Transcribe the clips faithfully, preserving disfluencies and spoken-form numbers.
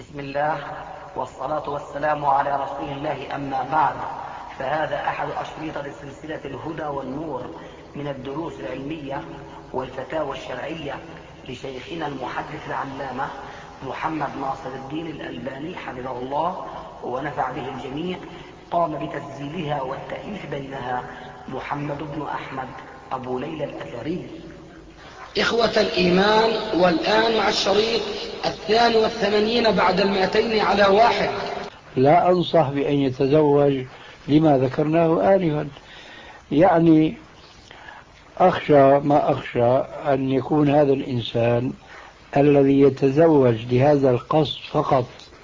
بسم الله والصلاة والسلام على رسول الله، أما بعد، فهذا أحد أشريطة سلسلة الهدى والنور من الدروس العلمية والفتاوى الشرعية لشيخنا المحدث العلامة محمد ناصر الدين الألباني حفظه الله ونفع به الجميع. قام بتسجيلها والتأليف بينها محمد بن أحمد أبو ليلى الأثري. إخوة الإيمان، والآن مع الشريط الثاني والثمانين بعد المائتين على واحد. لا أنصح بأن يتزوج لما ذكرناه آنفا، يعني أخشى ما أخشى أن يكون هذا الإنسان الذي يتزوج لهذا القصد فقط،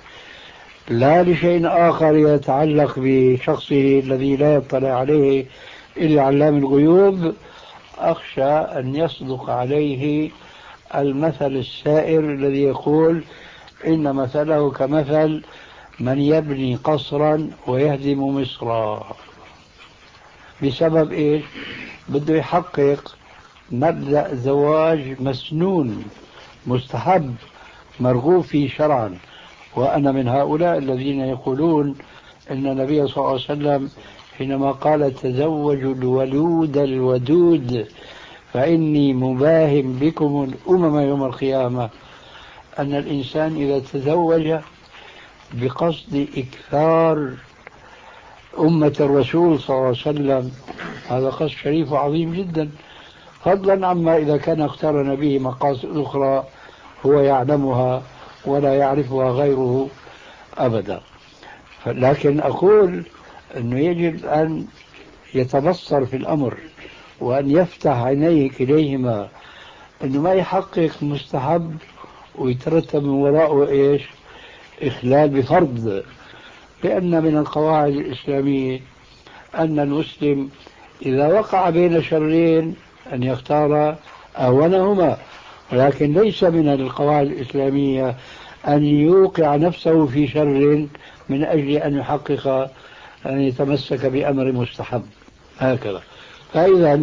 لا لشيء آخر يتعلق بشخصه الذي لا يطلع عليه إلا علام الغيوب. أخشى أن يصدق عليه المثل السائر الذي يقول إن مثله كمثل من يبني قصرا ويهدم مصرا. بسبب إيش؟ بده يحقق مبدأ زواج مسنون مستحب مرغوب فيه شرعا. وأنا من هؤلاء الذين يقولون إن النبي صلى الله عليه وسلم حينما قال تزوجوا الولود الودود فإني مباهم بكم الأمم يوم القيامة، أن الإنسان إذا تزوج بقصد إكثار أمة الرسول صلى الله عليه وسلم هذا قصد شريف وعظيم جدا، فضلا عما إذا كان اقترن به مقاصد أخرى هو يعلمها ولا يعرفها غيره أبدا. لكن أقول أنه يجب أن يتبصر في الأمر وأن يفتح عينيه كليهما، أنه ما يحقق مستحب ويترتب من وراءه إيش؟ إخلال بفرض. لأن من القواعد الإسلامية أن المسلم إذا وقع بين شرين أن يختار أهونهما، ولكن ليس من القواعد الإسلامية أن يوقع نفسه في شر من أجل أن يحقق أن يتمسك بأمر مستحب هكذا. فإذا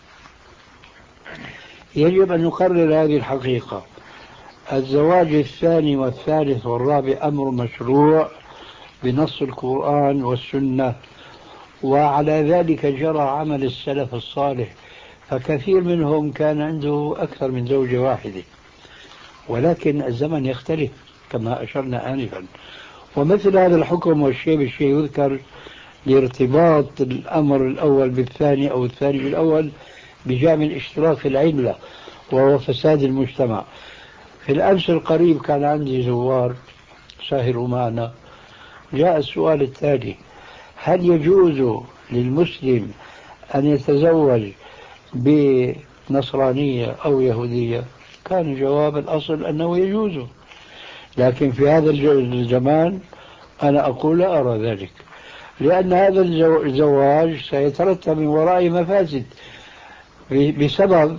يجب أن نقرر هذه الحقيقة: الزواج الثاني والثالث والرابع أمر مشروع بنص القرآن والسنة، وعلى ذلك جرى عمل السلف الصالح، فكثير منهم كان عنده أكثر من زوجة واحدة. ولكن الزمن يختلف كما أشرنا آنفا، ومثل هذا الحكم والشيء بالشيء يذكر لارتباط الأمر الأول بالثاني أو الثاني بالأول بجانب الاشتراك في العلة وهو فساد المجتمع. في الأمس القريب كان عندي زوار ساهروا معنا، جاء السؤال التالي: هل يجوز للمسلم أن يتزوج بنصرانية أو يهودية؟ كان جواب الأصل أنه يجوز، لكن في هذا الزمان أنا أقول لا أرى ذلك، لأن هذا الزواج سيترتب من وراء مفاسد بسبب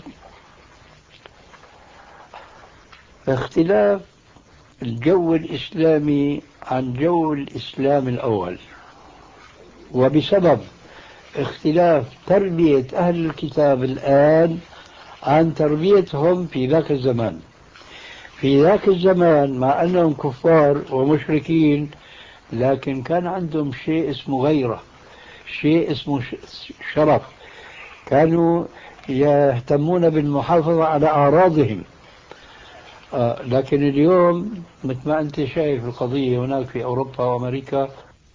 اختلاف الجو الإسلامي عن جو الإسلام الأول، وبسبب اختلاف تربية أهل الكتاب الآن عن تربيتهم في ذاك الزمان. في ذاك الزمان مع أنهم كفار ومشركين لكن كان عندهم شيء اسمه غيرة، شيء اسمه شرف، كانوا يهتمون بالمحافظة على أعراضهم. آه لكن اليوم مثل ما أنت شايف القضية هناك في أوروبا وأمريكا،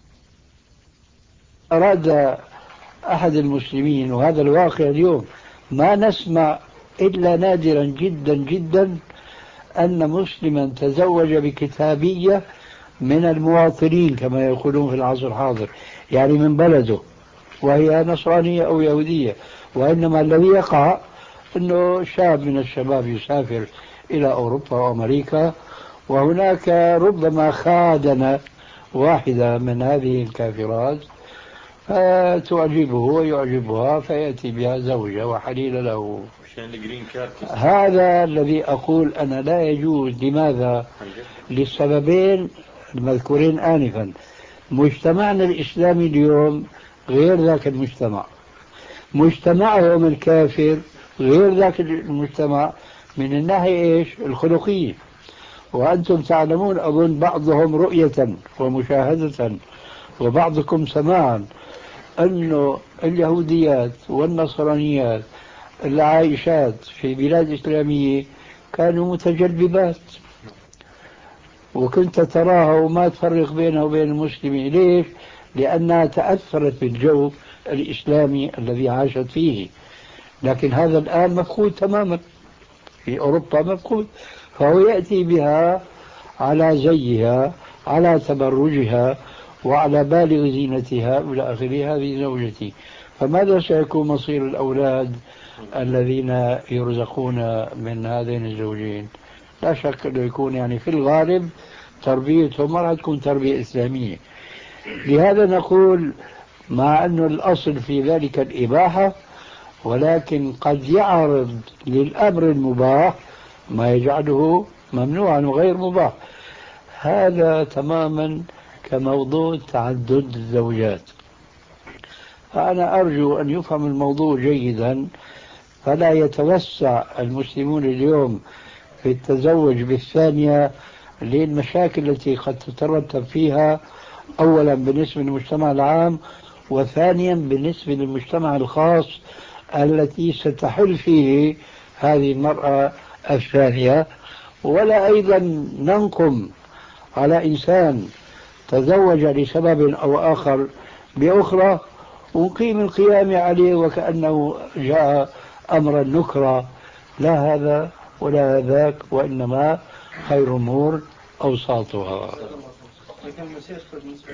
أراد أحد المسلمين، وهذا الواقع اليوم، ما نسمع إلا نادرا جدا جدا أن مسلما تزوج بكتابية من المواطنين كما يقولون في العصر الحاضر، يعني من بلده، وهي نصرانية أو يهودية. وإنما الذي يقع أنه شاب من الشباب يسافر إلى أوروبا وأمريكا، وهناك ربما خادن واحدة من هذه الكافرات فتعجبه ويعجبها فيأتي بها زوجة وحليل له. هذا الذي أقول أنا لا يجوز. لماذا؟ للسببين المذكورين آنفا. مجتمعنا الإسلامي اليوم غير ذاك المجتمع، مجتمعهم الكافر غير ذاك المجتمع من الناحية إيش؟ الخلقية. وأنتم تعلمون أظن بعضهم رؤية ومشاهدة وبعضكم سماعا أن اليهوديات والنصرانيات العايشات في بلاد إسلامية كانوا متجلبات، وكنت تراها وما تفرق بينها وبين المسلمين. ليش؟ لأنها تأثرت بالجو الإسلامي الذي عاشت فيه. لكن هذا الآن مفقود تماما في أوروبا، مفقود. فهو يأتي بها على زيها، على تبرجها، وعلى بالغ زينتها إلى آخره. هذه زوجتي. فماذا سيكون مصير الأولاد الذين يرزقون من هذين الزوجين؟ لا شك أنه يكون يعني في الغالب تربيتهم ما راح تكون تربية إسلامية. لهذا نقول مع أن الأصل في ذلك الإباحة، ولكن قد يعرض للأمر المباح ما يجعله ممنوعا وغير مباح. هذا تماما كموضوع تعدد الزوجات. فأنا أرجو أن يفهم الموضوع جيدا، فلا يتوسع المسلمون اليوم في التزوج بالثانية للمشاكل التي قد تترتب فيها، أولا بالنسبة للمجتمع العام، وثانيا بالنسبة للمجتمع الخاص التي ستحل فيه هذه المرأة الثانية. ولا أيضا ننقم على إنسان تزوج لسبب أو آخر بأخرى ونقيم القيام عليه وكأنه جاء أمر النكرة. لا هذا ولا ذاك، وإنما خير الأمور أوساطها. لكن الشيخ بالنسبة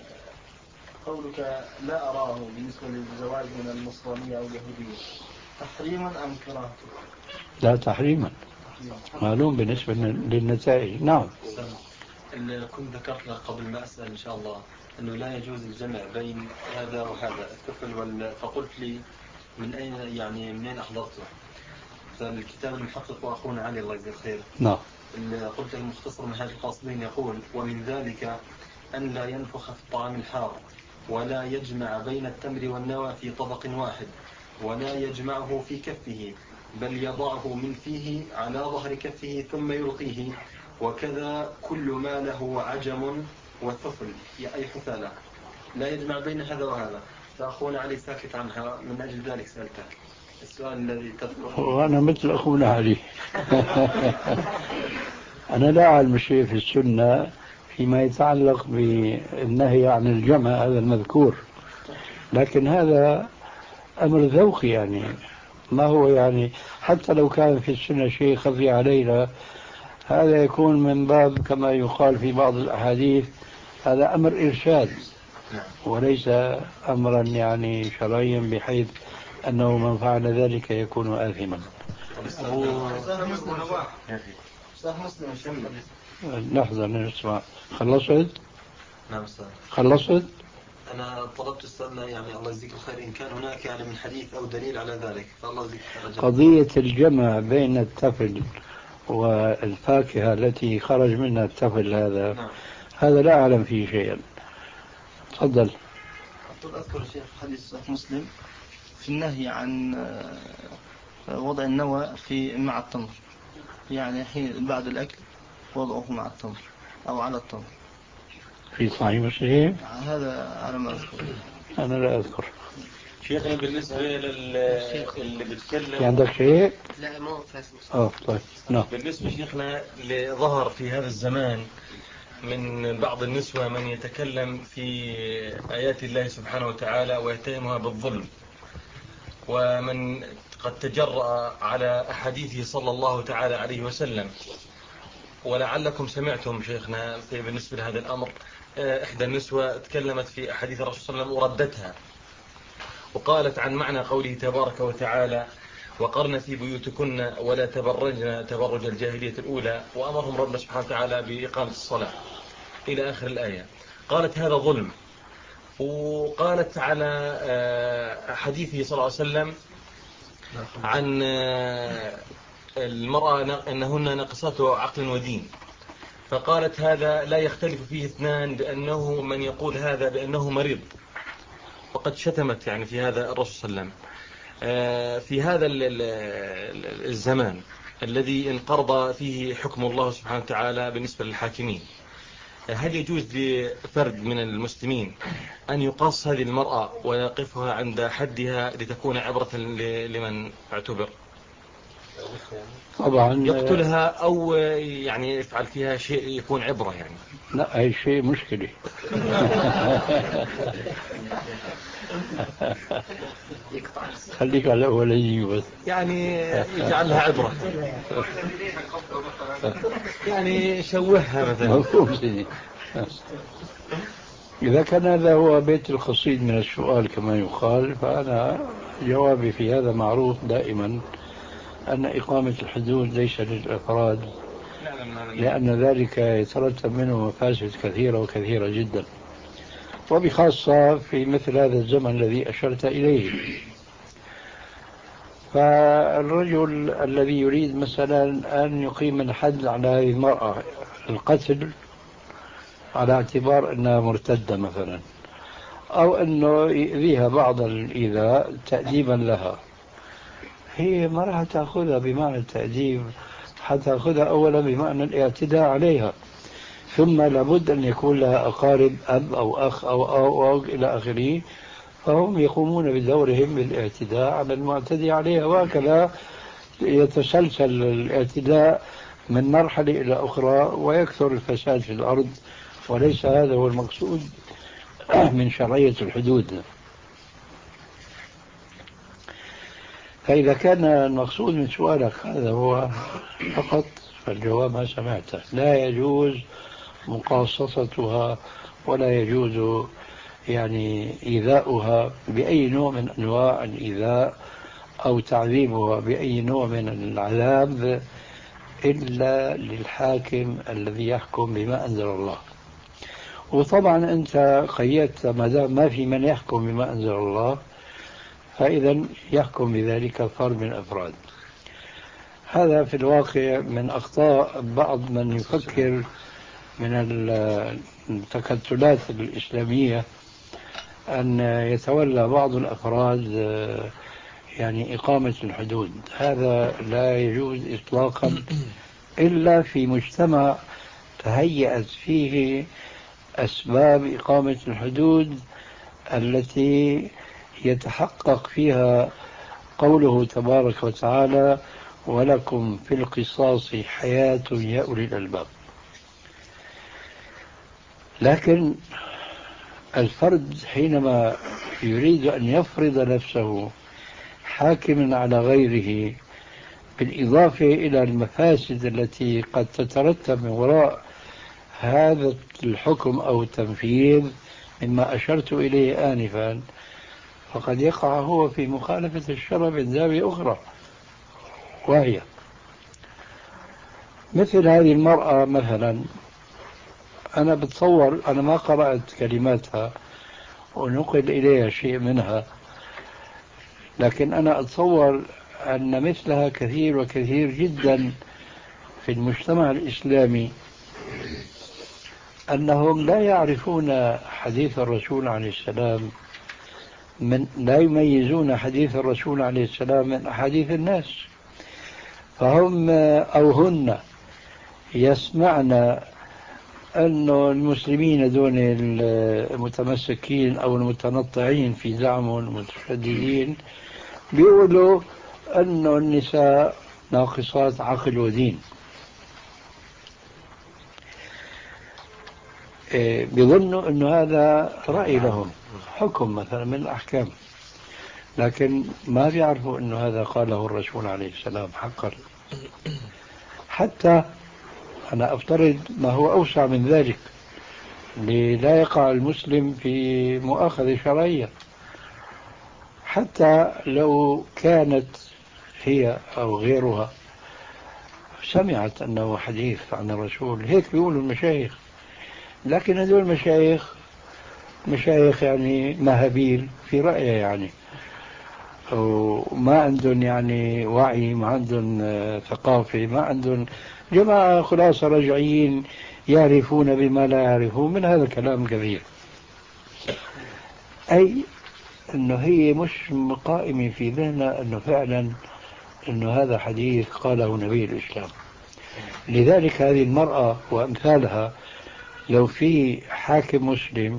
قولك لا أراه بالنسبة للزواج من النصرانية أو اليهودية تحريما أم كراهة؟ لا، تحريما معلوم بالنسبة للنتائج. نعم. كنت ذكرت لك قبل ما أسأل إن شاء الله أنه لا يجوز الجمع بين هذا وهذا الطفل وال... فقلت لي من أين يعني منين أحضرته؟ فالكتاب المحقق وأخونا علي الله يجزيه خير. نعم. قلت المختصر منهاج القاصدين يقول ومن ذلك أن لا ينفخ في الطعام الحار، ولا يجمع بين التمر والنوى في طبق واحد، ولا يجمعه في كفه، بل يضعه من فيه على ظهر كفه ثم يلقيه، وكذا كل ما له عجم وثفل أي حثالة، لا يجمع بين هذا وهذا. فأخونا علي ساكت عنها، من أجل ذلك سألتك السؤال الذي تذكره. وأنا مثل أخونا علي. أنا لا أعلم شيء في السنة فيما يتعلق بالنهي عن الجمع هذا المذكور، لكن هذا أمر ذوقي يعني، ما هو يعني حتى لو كان في السنة شيء خفي علينا، هذا يكون من باب كما يقال في بعض الأحاديث هذا أمر إرشاد، وليس أمرا يعني شرعيا بحيث أنه من فعل ذلك يكون آثما. لحظة نسمع. خلصت؟ نعم أستاذ. خلصت؟ أنا طلبت السؤال يعني الله يجزيك الخير إن كان هناك يعني من حديث أو دليل على ذلك، فالله يجزيك الخير. قضية الجمع بين التفل والفاكهة التي خرج منها التفل هذا نعم. هذا لا أعلم فيه شيئا. تفضل. أذكر شيخ حديث مسلم في النهي عن وضع النوى في مع التمر، يعني حين بعد الأكل وضعه مع التمر أو على التمر في صحيح مسلم؟ هذا على ما أذكر. أنا لا أذكر. شيخنا بالنسبة لل اللي بيتكلم في عندك شيء؟ لا مو فاسم. اه طيب. نعم. بالنسبة شيخنا لظهر في هذا الزمان من بعض النسوة من يتكلم في آيات الله سبحانه وتعالى ويتهمها بالظلم، ومن قد تجرأ على أحاديثه صلى الله تعالى عليه وسلم. ولعلكم سمعتم شيخنا في بالنسبة لهذا الأمر، إحدى النسوة تكلمت في أحاديث الرسول صلى الله عليه وسلم وردتها، وقالت عن معنى قوله تبارك وتعالى وقرن في بيوتكن ولا تبرجن تبرج الجاهلية الأولى، وأمرهم ربنا سبحانه وتعالى بإقامة الصلاة إلى آخر الآية. قالت هذا ظلم. وقالت على حديثه صلى الله عليه وسلم عن المرأة أنهن ناقصات عقل ودين، فقالت هذا لا يختلف فيه اثنان، بأنه من يقول هذا بأنه مريض، وقد شتمت يعني في هذا الرسول صلى الله عليه وسلم في هذا الزمان. الذي انقرض فيه حكم الله سبحانه وتعالى بالنسبة للحاكمين، هل يجوز لفرد من المسلمين أن يقاص هذه المرأة ويقفها عند حدها لتكون عبرة لمن اعتبر؟ طبعا يقتلها أو يعني يفعل فيها شيء يكون عبرة يعني؟ لا، هي شيء مشكلة. خليك على الأولاني بس، يعني يجعلها عبرة، يعني شوهها مثلا. إذا كان هذا هو بيت القصيد من السؤال كما يقال، فأنا جوابي في هذا معروف دائما، أن إقامة الحدود ليس للأفراد، لأن ذلك يترتب منه مفاسد كثيرة وكثيرة جدا، وبخاصة في مثل هذا الزمن الذي أشرت إليه. فالرجل الذي يريد مثلا أن يقيم الحد على هذه المرأة، القتل على اعتبار أنها مرتدة مثلا، أو أنه يؤذيها بعض الإيذاء تأديبا لها، هي ما راح تأخذها بمعنى التأديب، حتأخذها أولا بمعنى الاعتداء عليها، ثم لابد أن يكون لها أقارب، أب أو أخ أو أو, أو, أو إلى آخره، فهم يقومون بدورهم بالاعتداء على المعتدي عليها، وهكذا يتسلسل الاعتداء من مرحلة إلى أخرى ويكثر الفساد في الأرض، وليس هذا هو المقصود من شرعية الحدود. فإذا كان المقصود من سؤالك هذا هو فقط، فالجواب ما سمعته، لا يجوز مقاصصتها ولا يجوز يعني إيذاؤها بأي نوع من أنواع الإيذاء أو تعذيبها بأي نوع من العذاب إلا للحاكم الذي يحكم بما أنزل الله. وطبعا أنت قيدت ما دام ما في من يحكم بما أنزل الله، فإذا يحكم بذلك فرد من الأفراد. هذا في الواقع من أخطاء بعض من يفكر من التكتلات الإسلامية، أن يتولى بعض الأفراد يعني إقامة الحدود. هذا لا يجوز إطلاقا إلا في مجتمع تهيأت فيه أسباب إقامة الحدود التي يتحقق فيها قوله تبارك وتعالى: ولكم في القصاص حياة يا أولي الألباب. لكن الفرد حينما يريد أن يفرض نفسه حاكما على غيره، بالإضافة إلى المفاسد التي قد تترتب من وراء هذا الحكم أو التنفيذ مما أشرت إليه آنفا، فقد يقع هو في مخالفة الشرع من زاوية أخرى، وهي مثل هذه المرأة مثلا. أنا بتصور، أنا ما قرأت كلماتها ونقل إليها شيء منها، لكن أنا أتصور أن مثلها كثير وكثير جدا في المجتمع الإسلامي، أنهم لا يعرفون حديث الرسول عليه السلام، من لا يميزون حديث الرسول عليه السلام من أحاديث الناس، فهم أو هن يسمعن أن المسلمين دون المتمسكين أو المتنطعين في زعمهم المتشددين بيقولوا أن النساء ناقصات عقل ودين، بيظنوا أن هذا رأي لهم، حكم مثلا من الأحكام، لكن ما بيعرفوا أن هذا قاله الرسول عليه السلام حقا. حتى أنا أفترض ما هو أوسع من ذلك، لا يقع المسلم في مؤاخذة شرعية. حتى لو كانت هي أو غيرها سمعت أنه حديث عن الرسول، هيك بيقولوا المشايخ، لكن هذول المشايخ مشايخ يعني مهابيل في رأيه، يعني وما عندهم يعني وعي، ما عندهم ثقافة، ما عندهم جماعة خلاصة رجعيين يعرفون بما لا يعرفون من هذا الكلام كثير. أي أنه هي مش قائمة في ذهنها أنه فعلا أنه هذا حديث قاله نبي الإسلام. لذلك هذه المرأة وأمثالها لو في حاكم مسلم،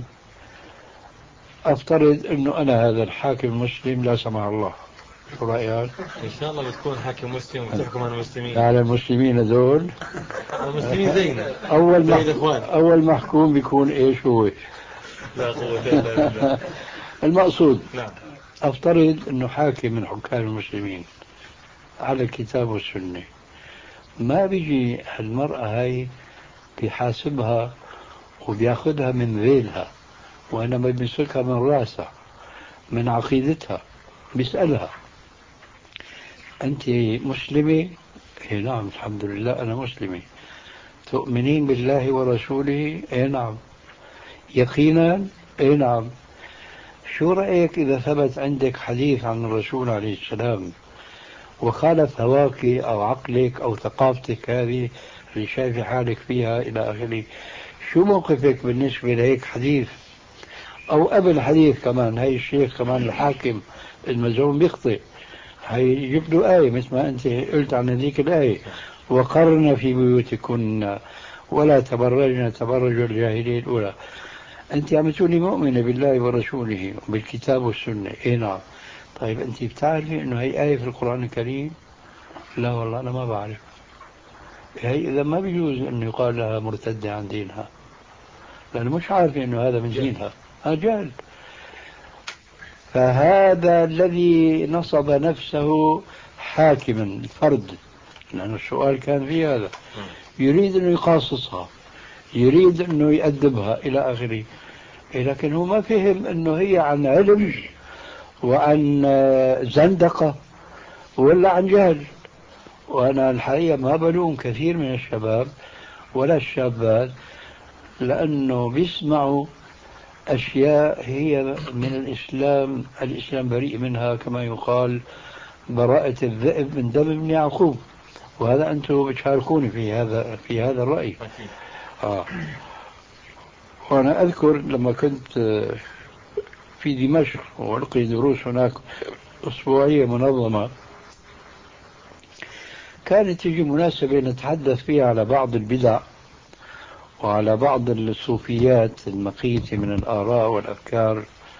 أفترض أنه أنا هذا الحاكم المسلم لا سمح الله، شو رأيك؟ إن شاء الله بتكون حاكم مسلم وتحكم على المسلمين. على المسلمين هذول المسلمين زينا. أول زي مح... الإخوان. أول محكوم بيكون إيش هو؟ لا قوة إلا بالله. المقصود نعم. أفترض أنه حاكم من حكام المسلمين على الكتاب والسنة، ما بيجي المرأة هاي بيحاسبها وبياخدها من ذيلها، وإنما بيمسكها من راسها من عقيدتها، بيسألها أنت مسلمة؟ إيه نعم الحمد لله أنا مسلمة. تؤمنين بالله ورسوله؟ إيه نعم. يقينا؟ إيه نعم. شو رأيك إذا ثبت عندك حديث عن الرسول عليه السلام وخالف هواك أو عقلك أو ثقافتك هذه اللي شايف حالك فيها إلى آخره، شو موقفك بالنسبة لهيك حديث؟ أو قبل حديث كمان، هاي الشيخ كمان الحاكم المزعوم بيخطئ، هاي يجيب له آية مثل ما أنت قلت عن هذيك الآية: وقرن في بيوتكن ولا تبرجن تبرج الجاهلية الأولى. أنت عم تقولي مؤمنة بالله ورسوله وبالكتاب والسنة. إيه نعم. طيب أنت بتعرفي أنه هي آية في القرآن الكريم؟ لا والله أنا ما بعرف. هي إذا ما بيجوز أن يقال لها مرتدة عن دينها، لأنه مش عارفة أنه هذا من دينها، هذا جهل. فهذا الذي نصب نفسه حاكما فرد، لأن السؤال كان في هذا، يريد أنه يقاصصها، يريد أنه يأدبها إلى آخره، لكن هو ما فهم أنه هي عن علم وعن زندقة ولا عن جهل. وأنا الحقيقة ما بلوم كثير من الشباب ولا الشابات، لأنه بيسمعوا أشياء هي من الإسلام، الإسلام بريء منها، كما يقال براءة الذئب من دم ابن يعقوب، وهذا أنتم بتشاركوني في هذا في هذا الرأي. آه. وأنا أذكر لما كنت في دمشق وألقي دروس هناك أسبوعية منظمة، كانت تجي مناسبة نتحدث فيها على بعض البدع وعلى بعض الصوفيات المقيتة من الآراء والأفكار.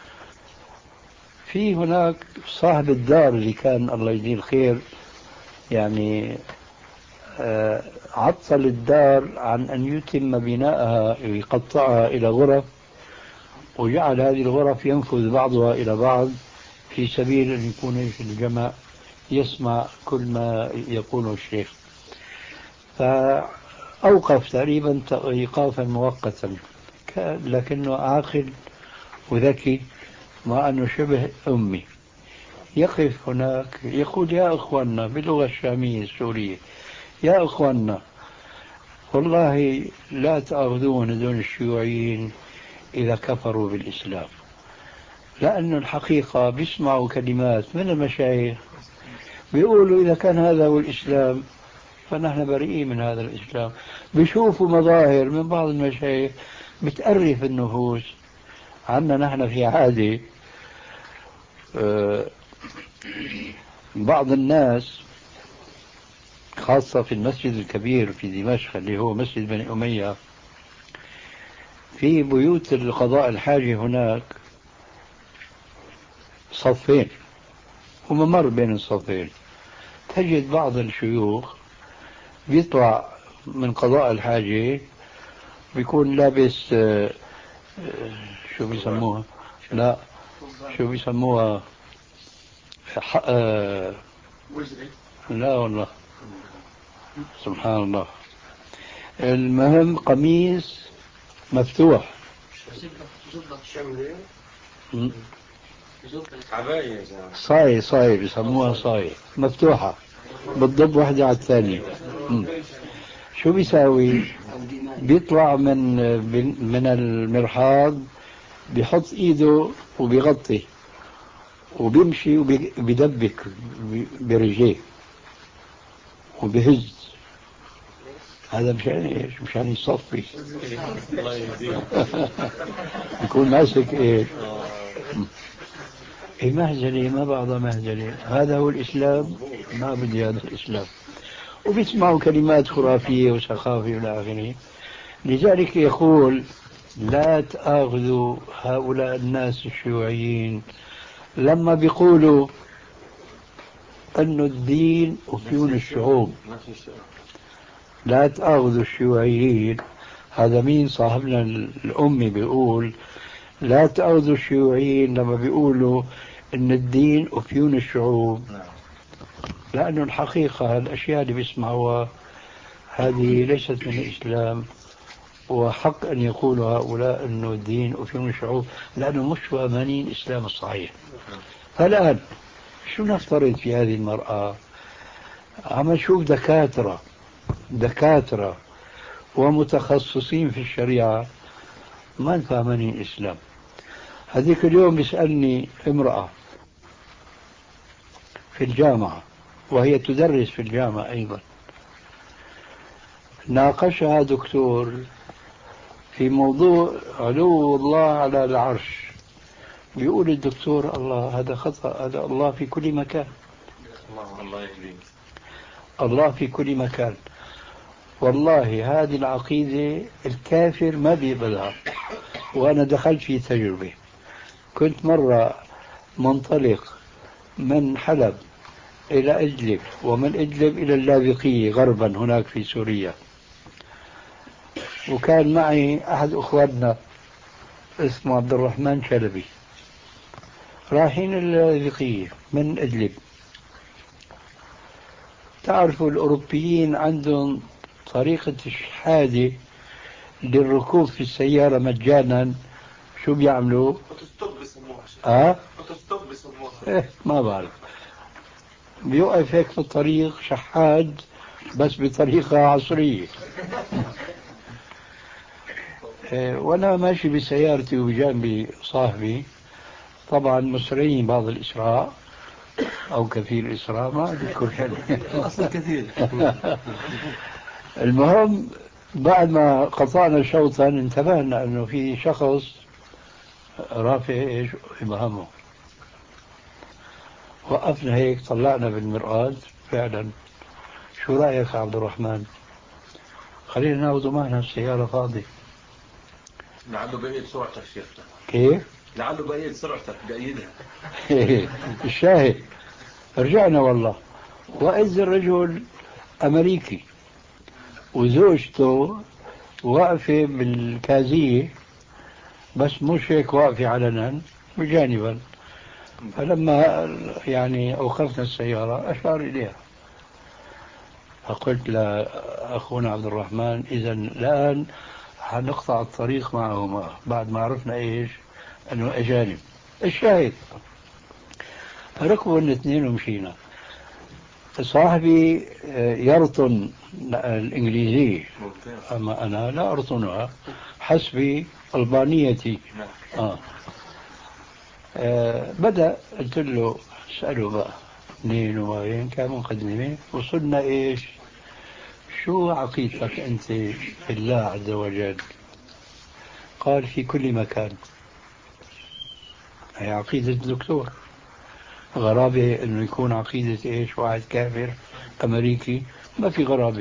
في هناك صاحب الدار اللي كان الله يجزيه الخير يعني آه عطل الدار عن أن يتم بناءها ويقطعها إلى غرف، وجعل هذه الغرف ينفذ بعضها إلى بعض في سبيل أن يكون الجمع يسمع كل ما يقوله الشيخ. فأوقف تقريبا إيقافا مؤقتا، لكنه عاقل وذكي مع أنه شبه أمي. يقف هناك يقول: يا أخواننا، باللغة الشامية السورية: يا أخواننا، والله لا تأخذون هذول الشيوعيين إذا كفروا بالإسلام، لأن الحقيقة بيسمعوا كلمات من المشايخ بيقولوا إذا كان هذا هو الإسلام فنحن بريئين من هذا الإسلام. بيشوفوا مظاهر من بعض المشايخ بتأرف النفوس. عنا نحن في عادة بعض الناس خاصة في المسجد الكبير في دمشق اللي هو مسجد بني أمية، في بيوت القضاء الحاجة هناك صفين وممر بين الصفين، تجد بعض الشيوخ بيطلع من قضاء الحاجة بيكون لابس آه شو بيسموها لا شو بيسموها آه لا والله سبحان الله، المهم قميص مفتوح، صاي صاي بيسموها صاي مفتوحة بتضب واحدة على الثانية. شو بيساوي؟ بيطلع من من المرحاض، بيحط ايده وبيغطي وبيمشي وبيدبك برجليه وبيهز. هذا مشان ايش؟ مشان يصفي. يكون ماسك ايش؟ إيه مهزلة ما بعضها مهزلة، هذا هو الإسلام، ما بدي هذا الإسلام. وبيسمعوا كلمات خرافية وسخافة إلى آخره. لذلك يقول لا تأخذوا هؤلاء الناس الشيوعيين لما بيقولوا أن الدين أفيون الشعوب، لا تأخذوا الشيوعيين. هذا مين صاحبنا الأمي بيقول لا تأخذوا الشيوعيين لما بيقولوا أن الدين أفيون الشعوب، لأنه الحقيقة الأشياء اللي بيسمعوها هذه ليست من الإسلام، وحق أن يقولوا هؤلاء أنه الدين أفيون الشعوب لأنه مش فاهمين الإسلام الصحيح. فالآن شو نفترض في هذه المرأة؟ عم نشوف دكاترة دكاترة ومتخصصين في الشريعة ما فاهمين الإسلام. هذيك اليوم بيسألني امرأة في الجامعة وهي تدرس في الجامعة أيضا، ناقشها دكتور في موضوع علو الله على العرش. بيقول الدكتور الله هذا خطأ، هذا الله في كل مكان، الله في كل مكان. والله هذه العقيدة الكافر ما بيقبلها. وأنا دخلت في تجربة، كنت مرة منطلق من حلب إلى إدلب ومن إدلب إلى اللاذقية غربا هناك في سوريا، وكان معي أحد أخواننا اسمه عبد الرحمن شلبي، رايحين اللاذقية من إدلب. تعرفوا الأوروبيين عندهم طريقة الشحادة للركوب في السيارة مجانا. شو بيعملوا؟ اه إيه ما بعرف، بيوقف هيك في الطريق شحاد بس بطريقة عصرية. إيه وانا ماشي بسيارتي وبجانبي صاحبي، طبعا مسرعين بعض الإسراع أو كثير الإسراع ما أذكر شيء أصلا كثير. المهم بعد ما قطعنا شوطا انتبهنا أنه في شخص رافع إيش إبهامه. وقفنا هيك طلعنا بالمرآة فعلا. شو رأيك يا عبد الرحمن؟ خلينا ناخذ معنا السيارة فاضية. لعله بقيت سرعتك شيخنا. كيف؟ لعله بقيت سرعتك بأيدها. الشاهد رجعنا والله، وإذ الرجل أمريكي وزوجته واقفة بالكازية بس مش هيك واقفة علنا بجانبا. فلما يعني أوقفنا السيارة أشار إليها، فقلت لأخونا عبد الرحمن إذا الآن حنقطع الطريق معهما بعد ما عرفنا إيش أنه أجانب. الشاهد ركبوا الاثنين ومشينا. صاحبي يرطن الإنجليزية أما أنا لا أرطنها حسب ألبانيتي. آه. آه بدأ قلت له اسأله بقى منين وين كان مقدمة. وصلنا إيش؟ شو عقيدتك أنت في الله عز وجل؟ قال في كل مكان. هي عقيدة الدكتور. غرابة انه يكون عقيدة ايش واحد كافر امريكي، ما في غرابة.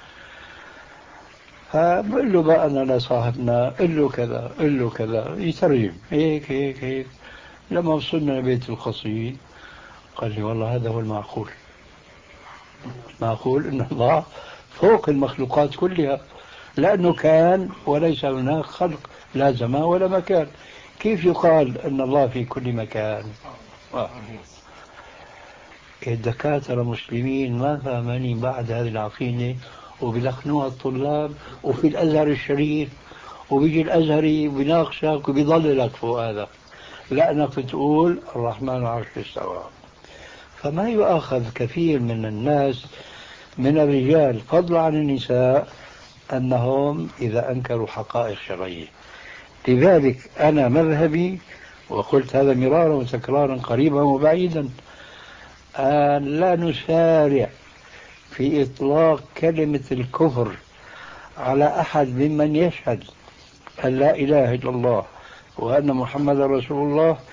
فبقول له بقى انا لصاحبنا قل له كذا قل له كذا يترجم هيك هيك هيك. لما وصلنا لبيت القصيد قال لي والله هذا هو المعقول. معقول ان الله فوق المخلوقات كلها، لانه كان وليس هناك خلق لا زمان ولا مكان. كيف يقال ان الله في كل مكان؟ آه. الدكاترة المسلمين ما فاهمين بعد هذه العقيدة وبيلقنوها الطلاب، وفي الأزهر الشريف وبيجي الأزهري وبيناقشك وبيضللك فوق هذا لأنك تقول الرحمن على العرش استوى. فما يؤاخذ كثير من الناس من الرجال فضلا عن النساء أنهم إذا أنكروا حقائق شرعية. لذلك أنا مذهبي، وقلت هذا مرارا وتكرارا قريبا وبعيدا، أن لا نسارع في إطلاق كلمة الكفر على أحد ممن يشهد أن لا إله إلا الله وأن محمد رسول الله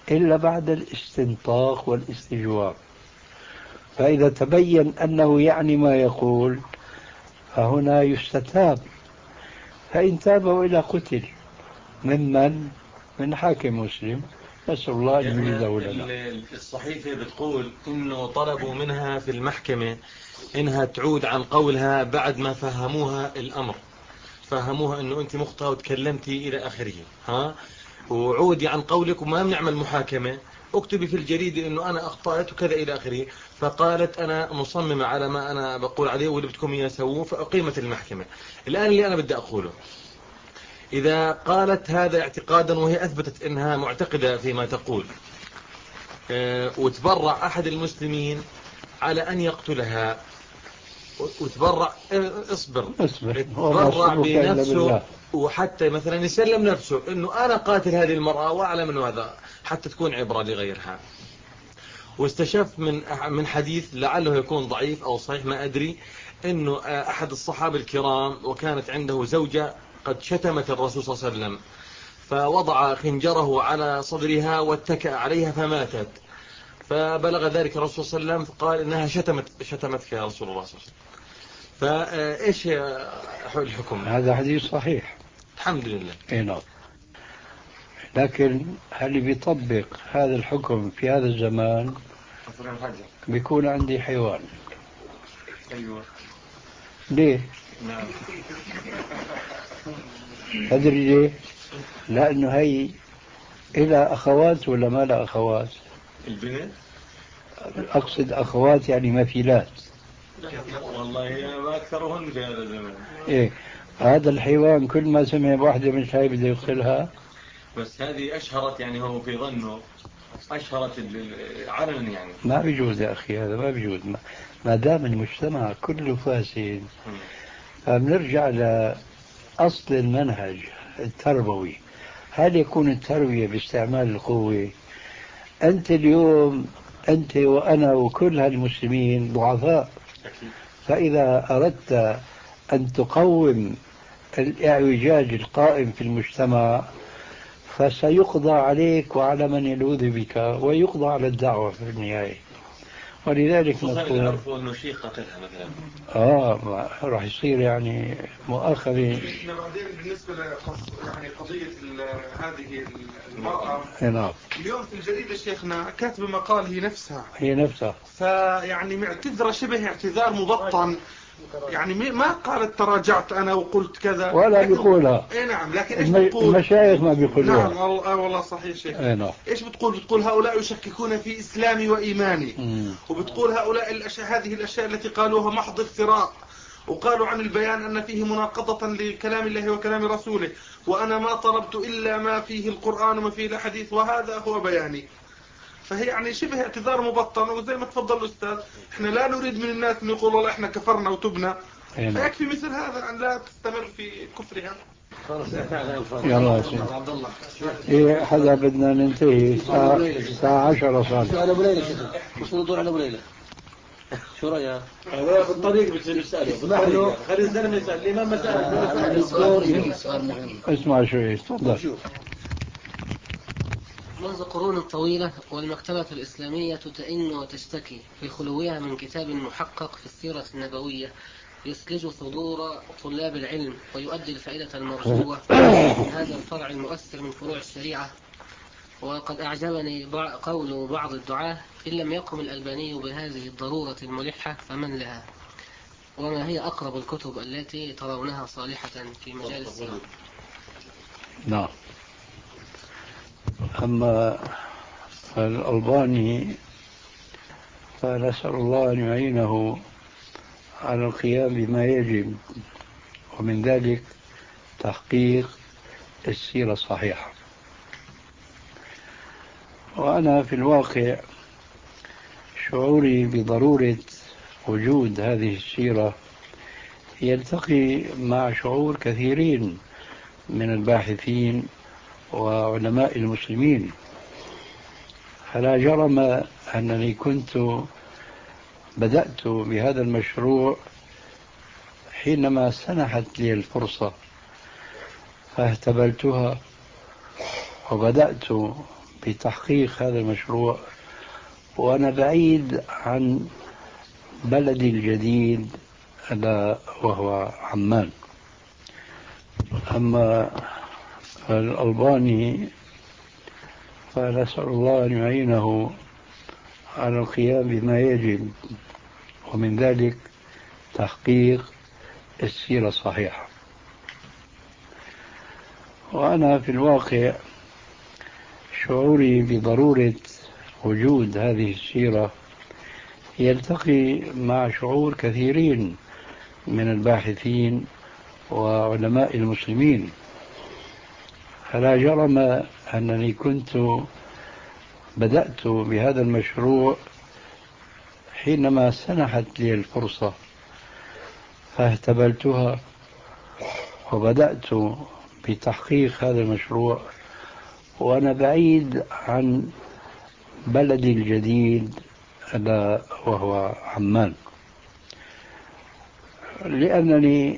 إلا بعد الاستنطاق والاستجواب. فإذا تبين أنه يعني ما يقول فهنا يستتاب، فإن تاب وإلى قتل. ممن؟ من حاكم مسلم، نسأل الله أن يجيزه لنا. الصحيفة بتقول إنه طلبوا منها في المحكمة إنها تعود عن قولها بعد ما فهموها الأمر، فهموها إنه أنت مخطئة وتكلمتي إلى آخره، ها، وعودي عن قولك وما بنعمل محاكمة، اكتبي في الجريدة إنه أنا أخطأت وكذا إلى آخره. فقالت أنا مصممة على ما أنا بقول عليه واللي بدكم إياه سووه، فأقيمت المحكمة. الآن اللي أنا بدي أقوله، إذا قالت هذا اعتقادا وهي أثبتت أنها معتقدة فيما تقول، اه وتبرع أحد المسلمين على أن يقتلها، وتبرع اه اصبر اصبر تبرع بنفسه، وحتى مثلا يسلم نفسه أنه أنا قاتل هذه المرأة وأعلم أنه هذا، حتى تكون عبرة لغيرها. واستشف من من حديث لعله يكون ضعيف أو صحيح ما أدري، أنه أحد الصحابة الكرام وكانت عنده زوجة قد شتمت الرسول صلى الله عليه وسلم، فوضع خنجره على صدرها واتكأ عليها فماتت. فبلغ ذلك الرسول صلى الله عليه وسلم فقال إنها شتمت شتمتك يا رسول الله صلى الله عليه وسلم. فإيش الحكم؟ هذا حديث صحيح الحمد لله. اي نعم. لكن هل بيطبق هذا الحكم في هذا الزمان؟ بيكون عندي حيوان. أيوة. ليه؟ نعم. تدري ليه؟ لأنه هي إلى أخوات ولا ما لا أخوات؟ البنت؟ أقصد أخوات يعني مثيلات. والله ما أكثرهن في هذا الزمان. إيه، هذا الحيوان كل ما سمع بواحدة من هاي بده يقتلها. بس هذه أشهرت، يعني هو في ظنه أشهرت علنا يعني. ما بيجوز يا أخي، هذا ما بيجوز. ما دام المجتمع كله فاسد، فبنرجع لأصل المنهج التربوي. هل يكون التربية باستعمال القوة؟ أنت اليوم أنت وأنا وكل هالمسلمين ضعفاء، فإذا أردت أن تقوم الإعوجاج القائم في المجتمع فسيقضى عليك وعلى من يلوذ بك، ويقضى على الدعوة في النهاية. ولذلك نقول يعرفوا انه شيء قتلها مثلا، اه راح يصير يعني مؤاخذة. احنا بعدين بالنسبه لقص يعني قضيه هذه المراه، نعم، اليوم في الجريده شيخنا كاتبه مقال هي نفسها هي نفسها فيعني معتذره شبه اعتذار مبطن، يعني ما قالت تراجعت انا وقلت كذا ولا بيقولها. اي نعم، لكن ايش الم... بتقول؟ المشايخ ما بيقولوها. نعم والله والله صحيح شيخ. نعم. ايش بتقول؟ بتقول هؤلاء يشككون في اسلامي وايماني. مم. وبتقول هؤلاء الاشياء هذه الاشياء التي قالوها محض افتراء، وقالوا عن البيان ان فيه مناقضة لكلام الله وكلام رسوله، وانا ما طلبت الا ما فيه القرآن وما فيه الحديث وهذا هو بياني. فهي يعني شبه اعتذار مبطن، وزي ما تفضل الأستاذ احنا لا نريد من الناس أن يقولوا والله احنا كفرنا وتبنا، فيكفي مثل هذا أن لا تستمر في كفرها. يلا عبد الله ايه حدا بدنا ننتهي الساعة الساعة عشرة صار. سؤال أبو ليلى شيخ، وصل ندور على أبو ليلى، شو رأيك؟ هذا بالطريق بتسأله بالطريق، خلي الزلمة يسأل الإمام مسألة. اسمع شوي تفضل. منذ قرون طويلة والمكتبة الإسلامية تئن وتشتكي في خلوها من كتاب محقق في السيرة النبوية يسلج صدور طلاب العلم ويؤدي الفائدة المرجوة في هذا الفرع المؤثر من فروع الشريعة. وقد أعجبني قول بعض الدعاة: إن لم يقم الألباني بهذه الضرورة الملحة فمن لها؟ وما هي أقرب الكتب التي ترونها صالحة في مجال السيرة؟ نعم. أما الألباني فنسأل الله أن يعينه على القيام بما يجب، ومن ذلك تحقيق السيرة الصحيحة. وأنا في الواقع شعوري بضرورة وجود هذه السيرة يلتقي مع شعور كثيرين من الباحثين وعلماء المسلمين. فلا جرم أنني كنت بدأت بهذا المشروع حينما سنحت لي الفرصة، فاهتبلتها وبدأت بتحقيق هذا المشروع وأنا بعيد عن بلدي الجديد ألا وهو عمان. أما الألباني فنسأل الله أن يعينه على القيام بما يجب، ومن ذلك تحقيق السيرة الصحيحة. وأنا في الواقع شعوري بضرورة وجود هذه السيرة يلتقي مع شعور كثيرين من الباحثين وعلماء المسلمين، فلا جرم أنني كنت بدأت بهذا المشروع حينما سنحت لي الفرصة فاهتبلتها وبدأت بتحقيق هذا المشروع وأنا بعيد عن بلدي الجديد ألا وهو عمان، لأنني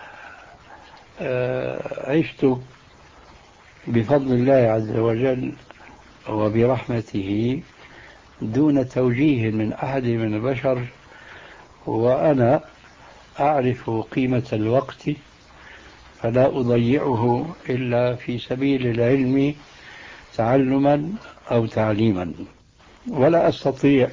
عشت بفضل الله عز وجل وبرحمته دون توجيه من أحد من البشر، وأنا أعرف قيمة الوقت فلا أضيعه إلا في سبيل العلم تعلما أو تعليما، ولا أستطيع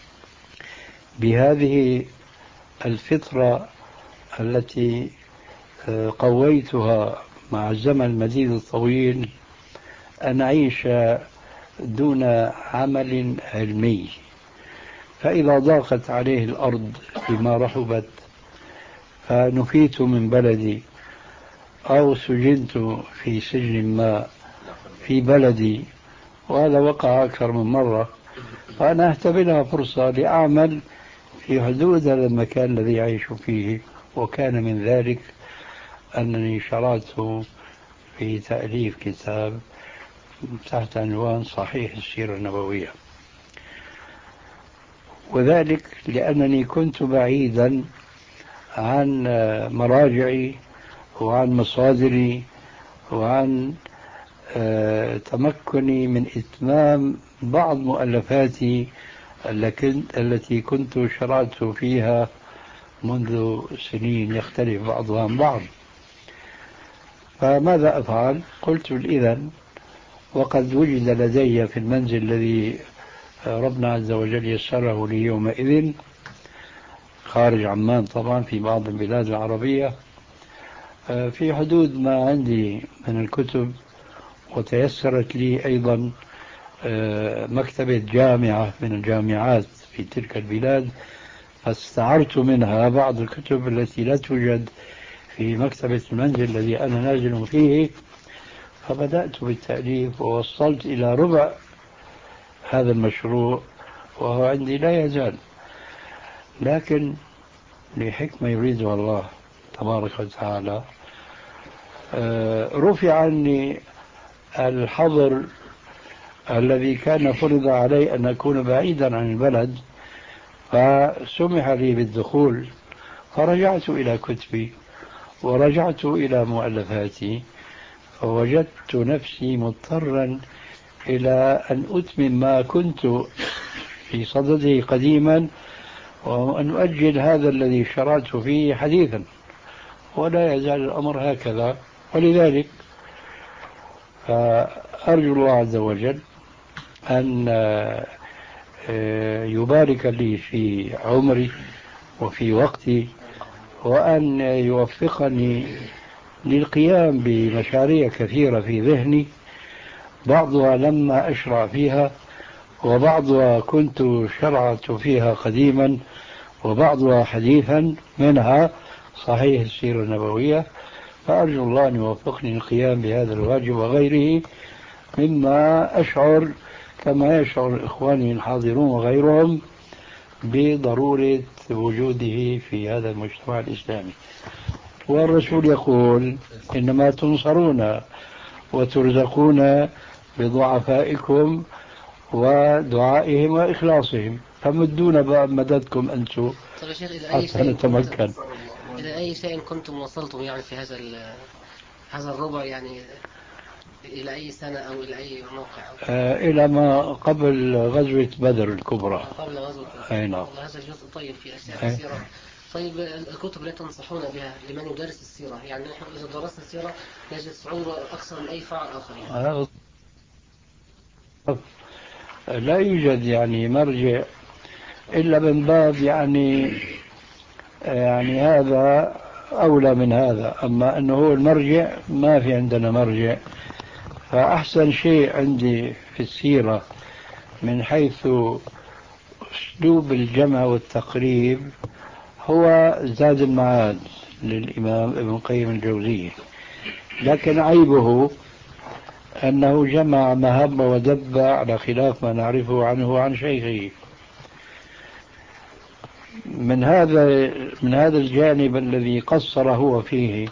بهذه الفطرة التي قويتها مع الزمن المديد الطويل أن أعيش دون عمل علمي. فإذا ضاقت عليه الأرض بما رحبت فنفيت من بلدي أو سجنت في سجن ما في بلدي، وهذا وقع أكثر من مرة، فأنا أهتبلها فرصة لأعمل في حدود هذا المكان الذي أعيش فيه. وكان من ذلك أنني شرعت في تأليف كتاب تحت عنوان صحيح السيرة النبوية، وذلك لأنني كنت بعيدا عن مراجعي وعن مصادري وعن تمكني من إتمام بعض مؤلفاتي التي كنت شرعت فيها منذ سنين يختلف بعضها عن بعض. فماذا أفعل؟ قلت إذن وقد وجد لدي في المنزل الذي ربنا عز وجل يسره لي يومئذ خارج عمان طبعا في بعض البلاد العربية في حدود ما عندي من الكتب، وتيسرت لي أيضا مكتبة جامعة من الجامعات في تلك البلاد، فاستعرت منها بعض الكتب التي لا توجد في مكتبة المنزل الذي أنا نازل فيه، فبدأت بالتأليف ووصلت إلى ربع هذا المشروع وهو عندي لا يزال، لكن لحكمة يريدها الله تبارك وتعالى رفع عني الحظر الذي كان فرض علي أن أكون بعيدا عن البلد، فسمح لي بالدخول، فرجعت إلى كتبي ورجعت إلى مؤلفاتي، فوجدت نفسي مضطرا إلى أن أتمم ما كنت في صدده قديما وأن أؤجل هذا الذي شرعت فيه حديثا، ولا يزال الأمر هكذا. ولذلك أرجو الله عز وجل أن يبارك لي في عمري وفي وقتي، وأن يوفقني للقيام بمشاريع كثيرة في ذهني، بعضها لما أشرع فيها وبعضها كنت شرعت فيها قديما وبعضها حديثا، منها صحيح السيرة النبوية. فأرجو الله أن يوفقني للقيام بهذا الواجب وغيره مما أشعر كما يشعر إخواني الحاضرون وغيرهم بضرورة وجوده في هذا المجتمع الإسلامي. والرسول يقول إنما تنصرون وترزقون بضعفائكم ودعائهم وإخلاصهم، فمدون بقى مددكم أنتم حتى نتمكن. إلى أي شيء كنتم وصلتم يعني في هذا هذا الربع يعني إلى أي سنة أو إلى أي موقع؟ آه إلى ما قبل غزوة بدر الكبرى. قبل غزوة بدر. أي نعم. هذا جزء طيب في أشياء السيرة. طيب الكتب التي تنصحون بها لمن يدرس السيرة، يعني نحن إذا درسنا السيرة نجد صعوبة أكثر من أي فعل آخرين. آه لا يوجد يعني مرجع إلا من باب يعني يعني هذا أولى من هذا، أما أنه هو المرجع ما في عندنا مرجع. فأحسن شيء عندي في السيرة من حيث أسلوب الجمع والتقريب هو زاد المعاد للإمام ابن قيم الجوزية، لكن عيبه أنه جمع ما هب ودب على خلاف ما نعرفه عنه وعن شيخه. من هذا من هذا الجانب الذي قصر هو فيه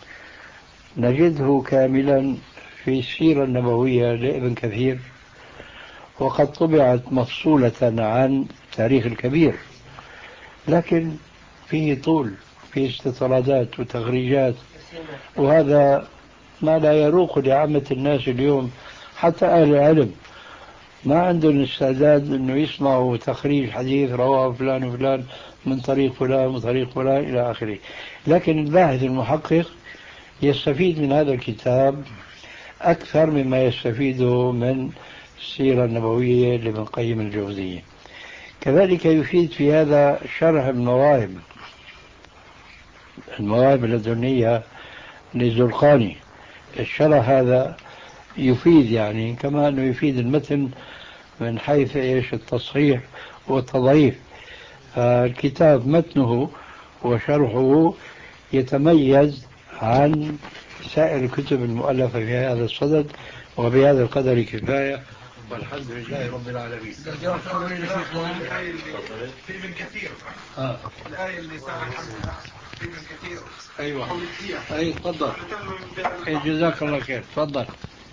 نجده كاملا في السيرة النبوية لابن كثير، وقد طبعت مفصولة عن تاريخ الكبير، لكن فيه طول، فيه استطرادات وتخريجات، وهذا ما لا يروق لعامة الناس اليوم. حتى أهل العلم ما عندهم استعداد أنه يسمعوا تخريج حديث رواه فلان وفلان من طريق فلان وطريق فلان إلى آخره. لكن الباحث المحقق يستفيد من هذا الكتاب أكثر مما يستفيده من السيرة النبوية لابن قيم الجوزية. كذلك يفيد في هذا شرح المواهب المواهب اللدنية للزرقاني. الشرح هذا يفيد يعني كما أنه يفيد المتن من حيث إيش التصحيح والتضعيف. فالكتاب متنه وشرحه يتميز عن سائر الكتب المؤلفة في هذا الصدد، وبهذا القدر كفاية، والحمد لله رب العالمين. في ابن كثير آه. الآية اللي سأل في ابن كثير. أيوة أي تفضل. جزاك الله خير. تفضل.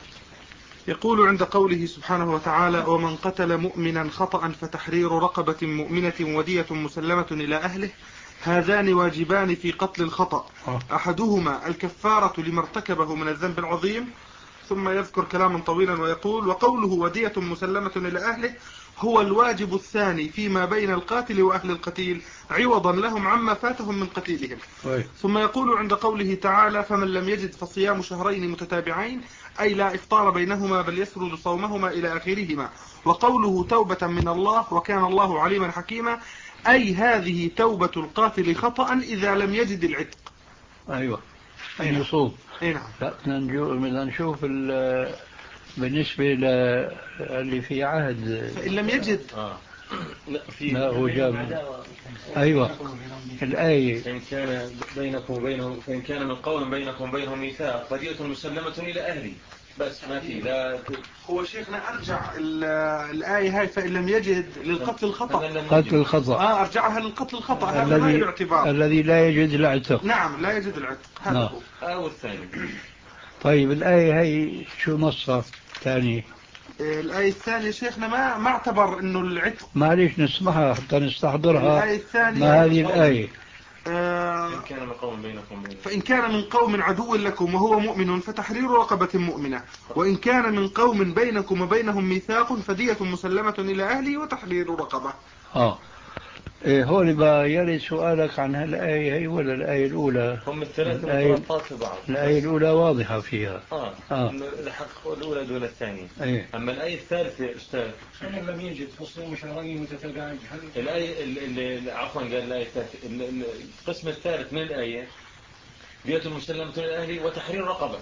يقول عند قوله سبحانه وتعالى: ومن قتل مؤمنا خطأ فتحرير رقبة مؤمنة ودية مسلمة إلى أهله، هذان واجبان في قتل الخطأ، أحدهما الكفارة لما ارتكبه من الذنب العظيم. ثم يذكر كلاما طويلا ويقول: وقوله ودية مسلمة إلى أهله هو الواجب الثاني فيما بين القاتل وأهل القتيل عوضا لهم عما فاتهم من قتيلهم. ثم يقول عند قوله تعالى: فمن لم يجد فصيام شهرين متتابعين، أي لا إفطار بينهما بل يسرد صومهما إلى آخرهما. وقوله توبة من الله وكان الله عليما حكيما، أي هذه توبة القاتل خطأ إذا لم يجد العتق. أيوة أي نصوص. أي نعم. بدنا نشوف بالنسبة للي في عهد فإن لم يجد آه. ما هو جاب. أيوة الآية: فإن كان بينكم وبينهم فإن كان من قوم بينكم وبينهم ميثاق فدية مسلمة إلى أهلي. بس ما في لا. هو شيخنا أرجع الآية هاي فإن لم يجد للقتل الخطأ. قتل الخطأ. آه أرجعها للقتل الخطأ. هذا ما الاعتبار. الذي لا يجد العتق. نعم لا يجد العتق. هذا نعم. هو. أو الثاني. طيب الآية هاي شو نصها ثاني؟ الآية الثانية شيخنا ما ما اعتبر إنه العتق. معليش نسمعها حتى نستحضرها. الآية الثانية ما هذه الآية؟ آه فإن كان من قوم بينكم فإن كان من قوم عدو لكم وهو مؤمن فتحرير رقبة مؤمنة، وإن كان من قوم بينكم وبينهم ميثاق فدية مسلمة إلى أهله وتحرير رقبة. آه إيه هون بقى يلي سؤالك عن هالآية هي ولا الآية الأولى؟ هم الثلاثة مرتبطات في بعض. الآية الأولى واضحة فيها. آه. آه. الحق الأولى دون الثانية. أيه. أما الآية الثالثة أستاذ فمن لم يجد فصيام شهرين متتابعين. الآية اللي عفوا قال الآية الثالثة القسم الثالث من الآية دية مسلمة إلى أهلي وتحرير رقبة.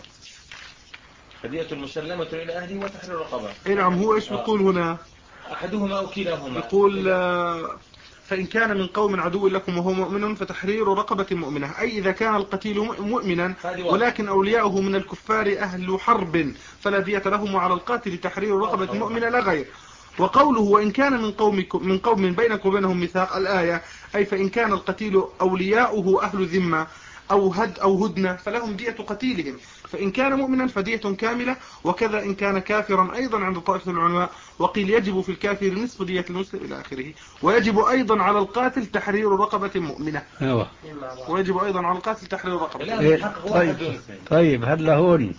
فدية مسلمة إلى أهلي وتحرير رقبة. إيه نعم. هو إيش بيقول هنا؟ أحدهما أو كلاهما. يقول فإن كان من قوم عدو لكم وهو مؤمن فتحرير رقبة مؤمنة، أي إذا كان القتيل مؤمنا ولكن أولياؤه من الكفار أهل حرب فلا دية لهم، وعلى القاتل تحرير رقبة مؤمنة لا غير. وقوله وإن كان من قوم من قوم بينكم وبينهم ميثاق، الآية أي فإن كان القتيل أولياؤه أهل ذمة أو هد أو هدنة فلهم دية قتيلهم، فإن كان مؤمنا فدية كاملة، وكذا إن كان كافرا أيضا عند طائفة العلماء. وقيل يجب في الكافر نصف دية المسلم إلى آخره. ويجب أيضا على القاتل تحرير رقبة مؤمنة. أيوة. ويجب أيضا على القاتل تحرير رقبة. إيه طيب طيب هلا هون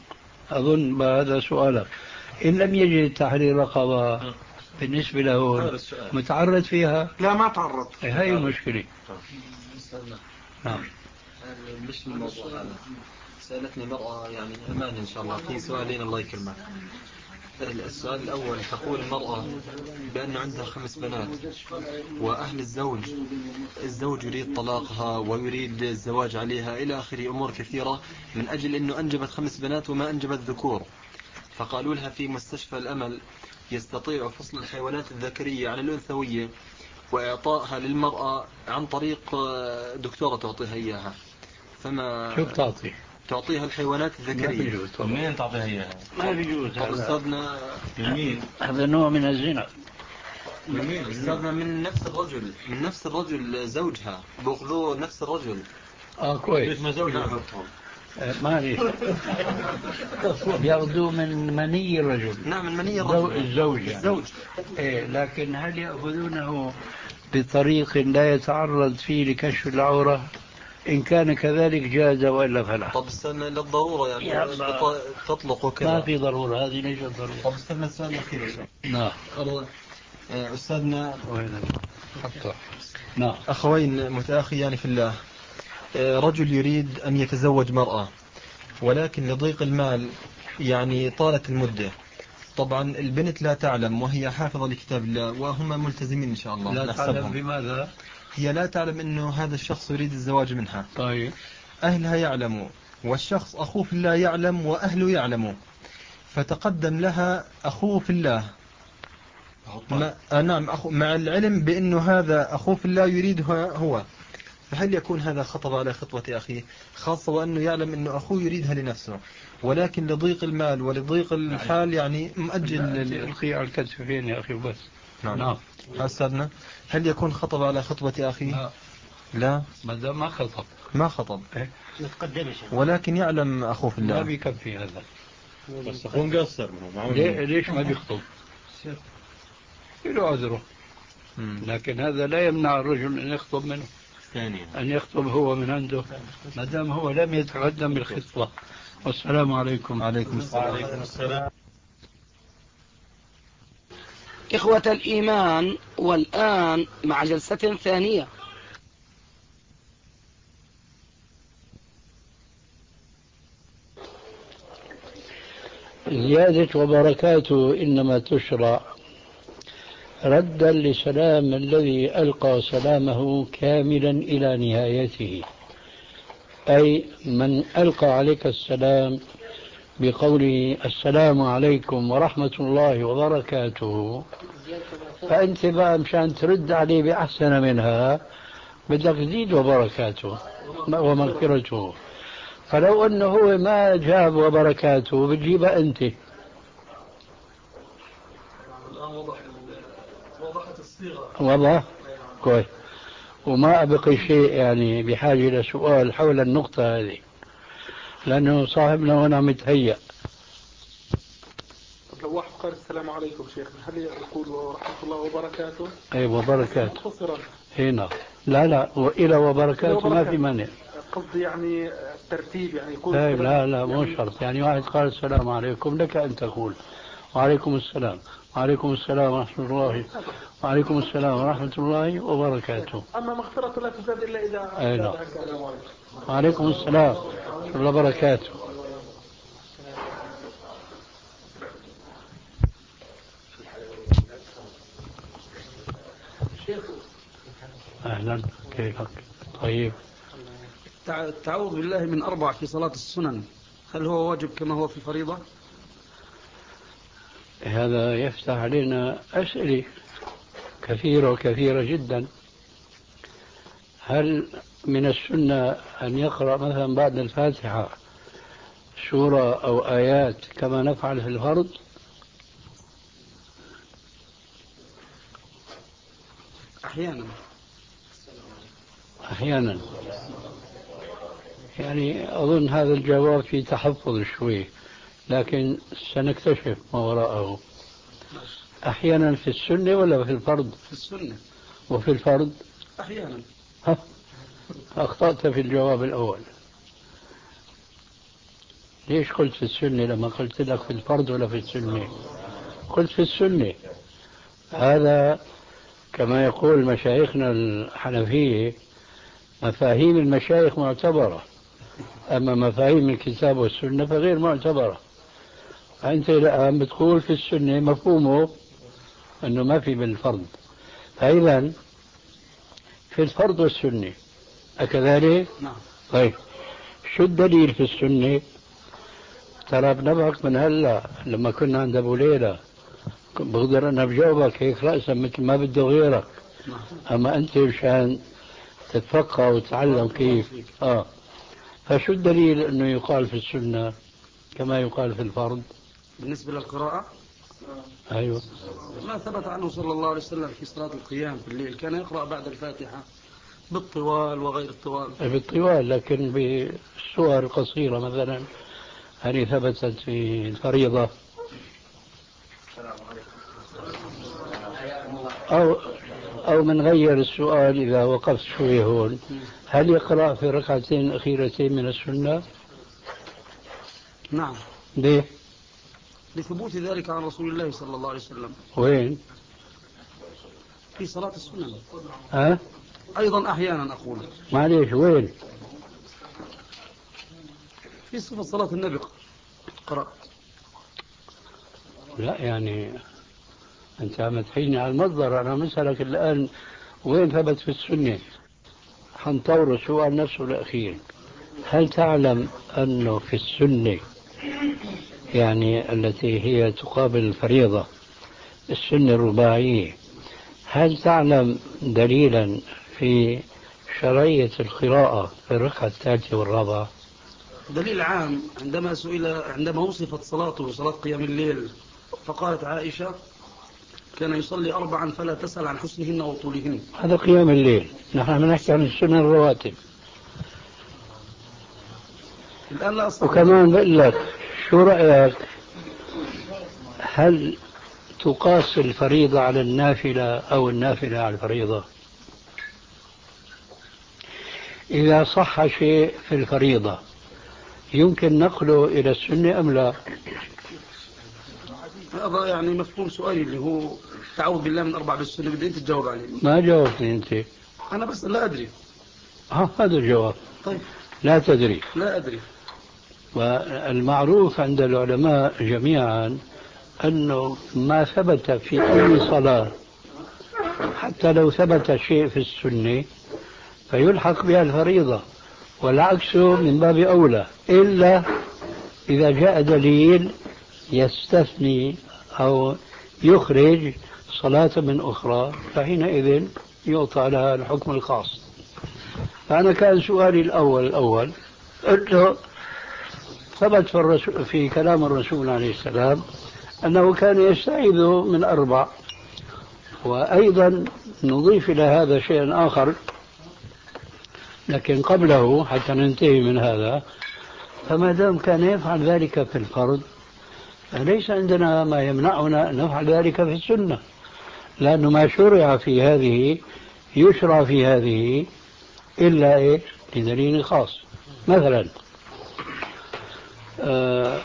أظن هذا سؤالك. إن لم يجد تحرير رقبة بالنسبة له متعرض فيها؟ لا ما تعرض. هاي المشكلة. نعم. مش من الموضوع هذا. سألتني مرأة يعني أمان إن شاء الله في سؤالين الله يكرمك. السؤال الأول تقول المرأة بأن عندها خمس بنات وأهل الزوج الزوج يريد طلاقها ويريد الزواج عليها إلى آخر أمور كثيرة من أجل أنه أنجبت خمس بنات وما أنجبت ذكور. فقالوا لها في مستشفى الأمل يستطيع فصل الحيوانات الذكرية عن الأنثوية وإعطائها للمرأة عن طريق دكتورة تعطيها إياها. فما شو بتعطي؟ تعطيها الحيوانات الذكرية. منين تعطيها إياها؟ ما بيجوز. طب أستاذنا يمين هذا نوع من الزنا. يمين أستاذنا من نفس الرجل من نفس الرجل زوجها بأخذوه نفس الرجل. آه كويس. ما زوجها ما ليش بياخذوه من مني الرجل. نعم من مني الرجل الزوج يعني. الزوج. إيه لكن هل يأخذونه بطريق لا يتعرض فيه لكشف العورة؟ إن كان كذلك جاز وإلا فلا. طب استنى للضرورة يعني تطلق وكذا. ما في ضرورة. هذه ليش ضرورة. طب استنى السؤال الأخير. نعم. أستاذنا نعم. أخوين متأخيان في الله. رجل يريد أن يتزوج مرأة ولكن لضيق المال يعني طالت المدة. طبعا البنت لا تعلم وهي حافظة لكتاب الله وهم ملتزمين إن شاء الله. لا تعلم بماذا؟ هي لا تعلم أنه هذا الشخص يريد الزواج منها. طيب. أهلها يعلموا والشخص أخوه في الله يعلم وأهله يعلموا. فتقدم لها أخوه في الله ما... آه نعم أخو... مع العلم بأنه هذا أخوه في الله يريدها هو. فهل يكون هذا خطب على خطوة أخيه خاصة وأنه يعلم أنه أخوه يريدها لنفسه ولكن لضيق المال ولضيق الحال يعني مؤجل الخي على الكتف فين يا أخي بس. نعم. نعم. أستاذنا هل يكون خطب على خطوة أخيه؟ لا. لا ما دام ما خطب. ما خطب. إيه؟ ولكن يعلم أخوه في الله. ما بيكفي هذا. بس أخوه مقصر. ليه ليش ما بيخطب؟ له عذره. لكن هذا لا يمنع الرجل أن يخطب منه. ثانيا أن يخطب هو من عنده ما دام هو لم يتقدم بالخطبة. والسلام عليكم. عليكم السلام. إخوة الإيمان، والآن مع جلسة ثانية. زيادة وبركاته إنما تشرع ردا لسلام الذي ألقى سلامه كاملا إلى نهايته، أي من ألقى عليك السلام بقوله السلام عليكم ورحمة الله وبركاته، فأنت بقى مشان ترد عليه بأحسن منها بدك تزيد وبركاته ومغفرته. فلو أنه هو ما جاب وبركاته بتجيبها أنت. وضحت الصيغة. وضح كويس. وما أبقي شيء يعني بحاجة إلى سؤال حول النقطة هذه لأنه صاحبنا هنا متهيأ. لو واحد قال السلام عليكم شيخنا هل يقول ورحمة الله وبركاته؟ أي وبركاته مختصرا هنا. لا لا وإلى وبركاته ما في مانع. قصدي يعني الترتيب يعني يقول لا لا لا مو شرط. يعني واحد قال السلام عليكم لك أن تقول وعليكم السلام وعليكم السلام ورحمة الله وعليكم السلام ورحمة الله وبركاته. أما مغفرة لا تزاد إلا إذا أي نعم. وعليكم السلام ورحمة الله وبركاته. أهلا كيفك؟ طيب. التعوذ بالله من أربع في صلاة السنن هل هو واجب كما هو في الفريضة؟ هذا يفتح علينا أسئلة كثيرة وكثيرة جدا. هل من السنة أن يقرأ مثلا بعد الفاتحة سورة أو آيات كما نفعل في الفرض؟ أحيانا أحيانا. يعني أظن هذا الجواب في تحفظ شوي لكن سنكتشف ما وراءه. أحيانا في السنة ولا في الفرض؟ في السنة. وفي الفرض؟ أحيانا. أخطأت في الجواب الأول ليش قلت في السنة لما قلت لك في الفرض ولا في السنة؟ قلت في السنة. هذا كما يقول مشايخنا الحنفية مفاهيم المشايخ معتبرة، أما مفاهيم الكتاب والسنة فغير معتبرة. أنت الآن بتقول في السنة مفهومه أنه ما في بالفرض، فإذا في الفرض والسنة أكذلك؟ نعم. طيب شو الدليل في السنة؟ ترى بنبهك من هلا لما كنا عند أبو ليلى بقدر أنا بجاوبك هيك رأسا مثل ما بده غيرك. نعم. أما أنت مشان تتفقه وتتعلم كيف. آه فشو الدليل أنه يقال في السنة كما يقال في الفرض؟ بالنسبة للقراءة أيوة، ما ثبت عنه صلى الله عليه وسلم في صلاة القيام في الليل كان يقرأ بعد الفاتحة بالطوال وغير الطوال. بالطوال، لكن بالسور القصيرة مثلا هل ثبتت في الفريضة؟ أو أو من غير السؤال إذا وقفت شوي هون، هل يقرأ في الركعتين الأخيرتين من السنة؟ نعم. ليه؟ لثبوت ذلك عن رسول الله صلى الله عليه وسلم. وين؟ في صلاة السنة. ها؟ أيضا أحيانا أقول. معليش وين؟ في صفة صلاة النبي قرأت. لا يعني أنت عم تحيني على المصدر، أنا مسألك الآن وين ثبت في السنة؟ حنطور السؤال نفسه الأخير. هل تعلم أنه في السنة يعني التي هي تقابل الفريضة السنة الرباعية، هل تعلم دليلا في شرعية القراءة في الركعة الثالثة والرابعة؟ دليل عام عندما سئل عندما وصفت صلاته صلاة قيام الليل فقالت عائشة كان يصلي أربعا فلا تسأل عن حسنهن وطولهن. هذا قيام الليل، نحن بنحكي عن السنة الرواتب. الآن لا أصح. وكمان بقول لك شو رأيك، هل تقاس الفريضة على النافلة أو النافلة على الفريضة؟ إذا صح شيء في الفريضة يمكن نقله إلى السنة أم لا؟ هذا يعني مفهوم سؤالي اللي هو تعوذ بالله من أربع بالسنة، بدي أنت تجاوب عليه. ما جاوبتني أنت. أنا بس لا أدري. ها هذا الجواب. طيب. لا تدري. لا أدري. والمعروف عند العلماء جميعا أنه ما ثبت في أي صلاة حتى لو ثبت شيء في السنة فيلحق بها الفريضة، والعكس من باب أولى، إلا إذا جاء دليل يستثني أو يخرج صلاة من أخرى فحينئذ يعطى لها الحكم الخاص. فأنا كان سؤالي الأول الأول أنه ثبت في, الرسول في كلام الرسول عليه السلام أنه كان يستعيذ من أربع، وأيضا نضيف إلى هذا شيئا آخر لكن قبله حتى ننتهي من هذا. فما دام كان يفعل ذلك في الفرض فليس عندنا ما يمنعنا أن نفعل ذلك في السنة، لأنه ما شرع في هذه يشرع في هذه إلا إيه؟ لدليل خاص. مثلا أه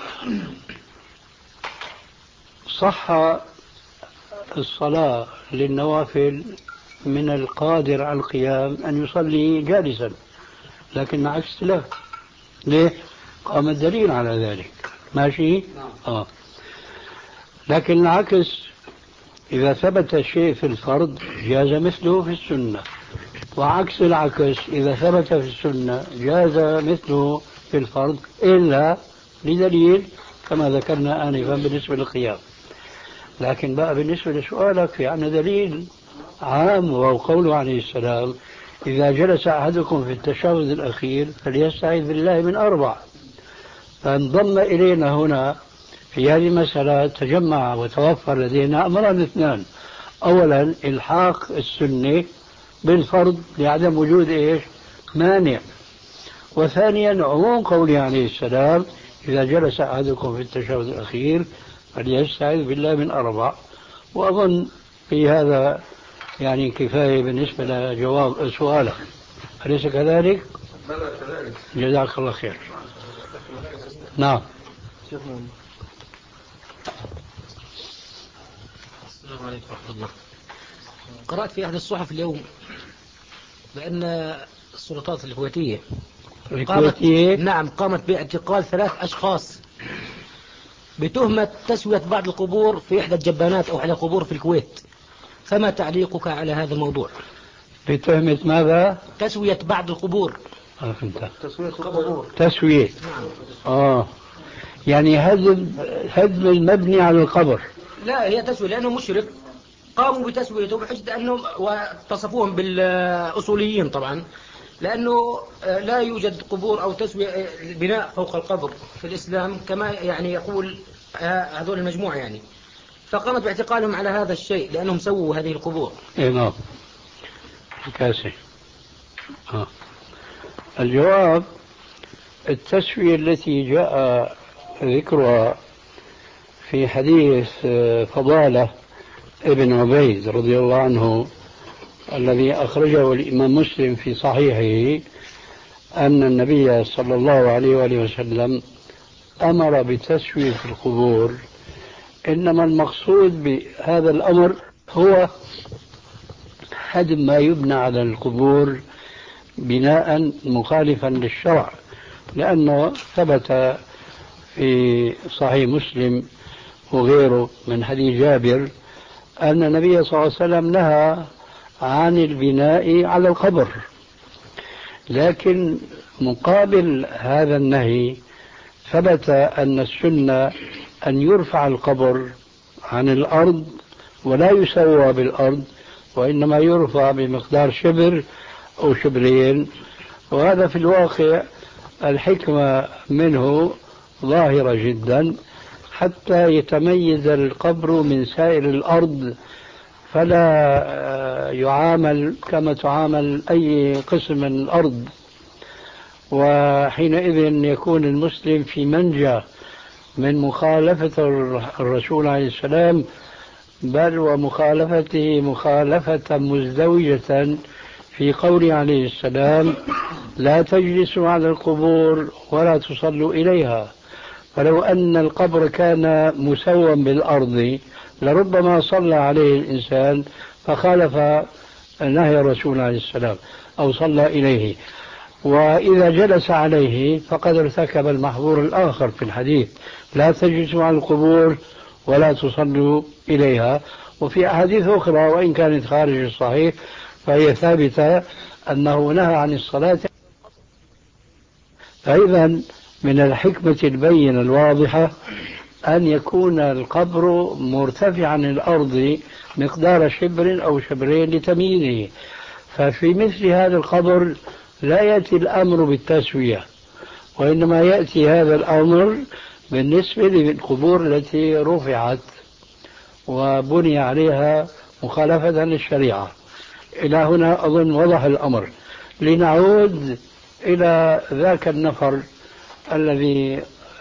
صح الصلاة للنوافل من القادر على القيام أن يصلي جالسا، لكن عكس له. ليه؟ قام الدليل على ذلك. ماشي؟ آه. لكن العكس إذا ثبت الشيء في الفرض جاز مثله في السنة، وعكس العكس إذا ثبت في السنة جاز مثله في الفرض إلا لدليل كما ذكرنا آنفا بالنسبة للقيام. لكن بقى بالنسبة لسؤالك في عنا دليل عام وهو قوله عليه السلام إذا جلس أحدكم في التشهد الأخير فليستعيذ بالله من أربع. فانضم إلينا هنا في هذه المسألة تجمع وتوفر لدينا أمران اثنان: أولا إلحاق السنة بالفرض لعدم وجود إيش؟ مانع. وثانيا عموم قوله عليه السلام إذا جلس أحدكم في التشهد الأخير فليستعيذ بالله من أربع. وأظن في هذا يعني كفاية بالنسبة لجواب سؤالك، أليس كذلك؟ بلى كذلك. جزاك الله خير. نعم. شكرا. السلام عليكم ورحمة الله. قرأت في أحد الصحف اليوم بأن السلطات الكويتية قامت نعم قامت باعتقال ثلاث أشخاص بتهمة تسوية بعض القبور في إحدى الجبانات أو إحدى القبور في الكويت، فما تعليقك على هذا الموضوع؟ بتهمة ماذا؟ تسوية بعض القبور. آه فهمت. تسوية القبور. تسوية. نعم. آه يعني هدم هدم المبني على القبر. لا هي تسوية لأنه مشرك قاموا بتسويته بحجة أنهم وتصفوهم بالأصوليين طبعا لأنه لا يوجد قبور أو تسوية بناء فوق القبر في الإسلام كما يعني يقول هذول المجموعة يعني، فقامت باعتقالهم على هذا الشيء لأنهم سووا هذه القبور. إيه نعم. كاسي. آه. الجواب التسوية التي جاء ذكرها في حديث فضالة ابن عبيد رضي الله عنه الذي أخرجه الإمام مسلم في صحيحه أن النبي صلى الله عليه وآله وسلم أمر بتسوية القبور، إنما المقصود بهذا الأمر هو هدم ما يبنى على القبور بناء مخالفا للشرع، لأنه ثبت في صحيح مسلم وغيره من حديث جابر أن النبي صلى الله عليه وسلم نهى عن البناء على القبر، لكن مقابل هذا النهي ثبت أن السنة أن يرفع القبر عن الأرض ولا يسوى بالأرض، وإنما يرفع بمقدار شبر أو شبرين، وهذا في الواقع الحكمة منه ظاهرة جدا حتى يتميز القبر من سائر الأرض فلا يعامل كما تعامل أي قسم من الأرض، وحينئذ يكون المسلم في منجى من مخالفة الرسول عليه السلام، بل ومخالفته مخالفة مزدوجة في قوله عليه السلام لا تجلسوا على القبور ولا تصلوا إليها. فلو أن القبر كان مسوى بالأرض لربما صلى عليه الإنسان فخالف نهي الرسول عليه السلام أو صلى إليه، وإذا جلس عليه فقد ارتكب المحظور الآخر في الحديث لا تجلسوا على القبور ولا تصلوا إليها. وفي أحاديث أخرى وإن كانت خارج الصحيح فهي ثابتة أنه نهى عن الصلاة. فإذا من الحكمة البينة الواضحة أن يكون القبر مرتفعا عن الأرض مقدار شبر أو شبرين لتمييزه، ففي مثل هذا القبر لا يأتي الأمر بالتسوية، وإنما يأتي هذا الأمر بالنسبة للقبور التي رفعت وبني عليها مخالفة للشريعة. إلى هنا أظن وضح الأمر. لنعود إلى ذاك النفر الذي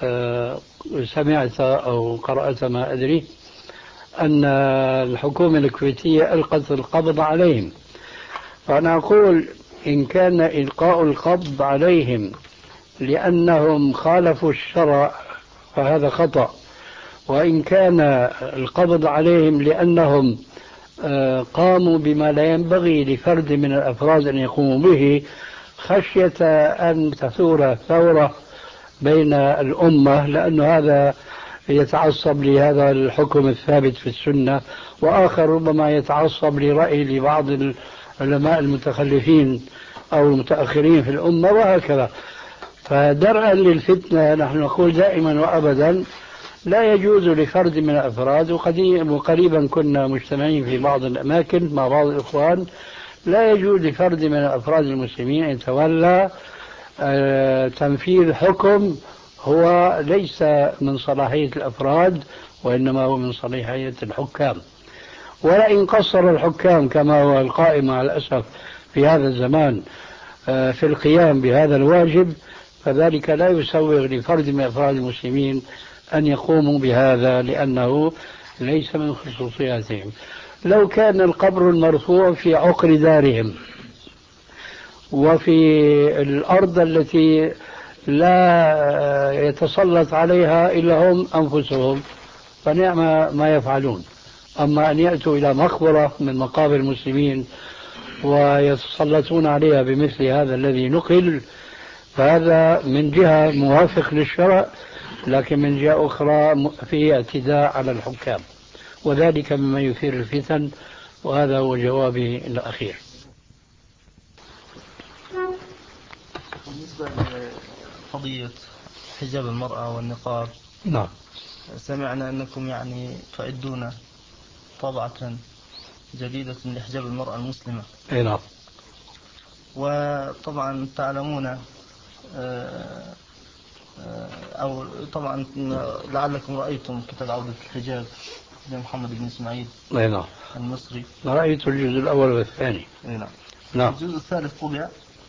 سمعت أو قرأت ما أدري أن الحكومة الكويتية ألقت القبض عليهم، فأنا أقول إن كان إلقاء القبض عليهم لأنهم خالفوا الشرع فهذا خطأ، وإن كان القبض عليهم لأنهم قاموا بما لا ينبغي لفرد من الأفراد أن يقوموا به خشية أن تثور ثورة بين الأمة، لأن هذا يتعصب لهذا الحكم الثابت في السنة، وآخر ربما يتعصب لرأي لبعض العلماء المتخلفين أو المتأخرين في الأمة وهكذا. فدرءا للفتنة نحن نقول دائما وأبدا لا يجوز لفرد من الأفراد، وقريبا كنا مجتمعين في بعض الأماكن مع بعض الإخوان، لا يجوز لفرد من الأفراد المسلمين أن يتولى تنفيذ حكم هو ليس من صلاحية الأفراد وإنما هو من صلاحية الحكام. ولئن قصر الحكام كما هو القائم مع الأسف في هذا الزمان في القيام بهذا الواجب فذلك لا يسوغ لفرد من أفراد المسلمين أن يقوموا بهذا لأنه ليس من خصوصياتهم. لو كان القبر المرفوع في عقر دارهم وفي الأرض التي لا يتسلط عليها إلا هم أنفسهم، فنعم ما يفعلون. أما أن يأتوا إلى مقبرة من مقابر المسلمين ويتسلطون عليها بمثل هذا الذي نقل، فهذا من جهة موافق للشرع، لكن من جهة أخرى فيه اعتداء على الحكام، وذلك مما يثير الفتن. وهذا هو جوابي الأخير. بالنسبة لقضية حجاب المرأة والنقاب، نعم، سمعنا أنكم يعني تعدون طبعة جديدة لحجاب المرأة المسلمة. أي نعم. وطبعا تعلمون أو طبعا لعلكم رأيتم كتاب عودة الحجاب لمحمد بن إسماعيل أي نعم المصري. رأيت الجزء الأول والثاني. أي نعم. نعم. الجزء الثالث طبع،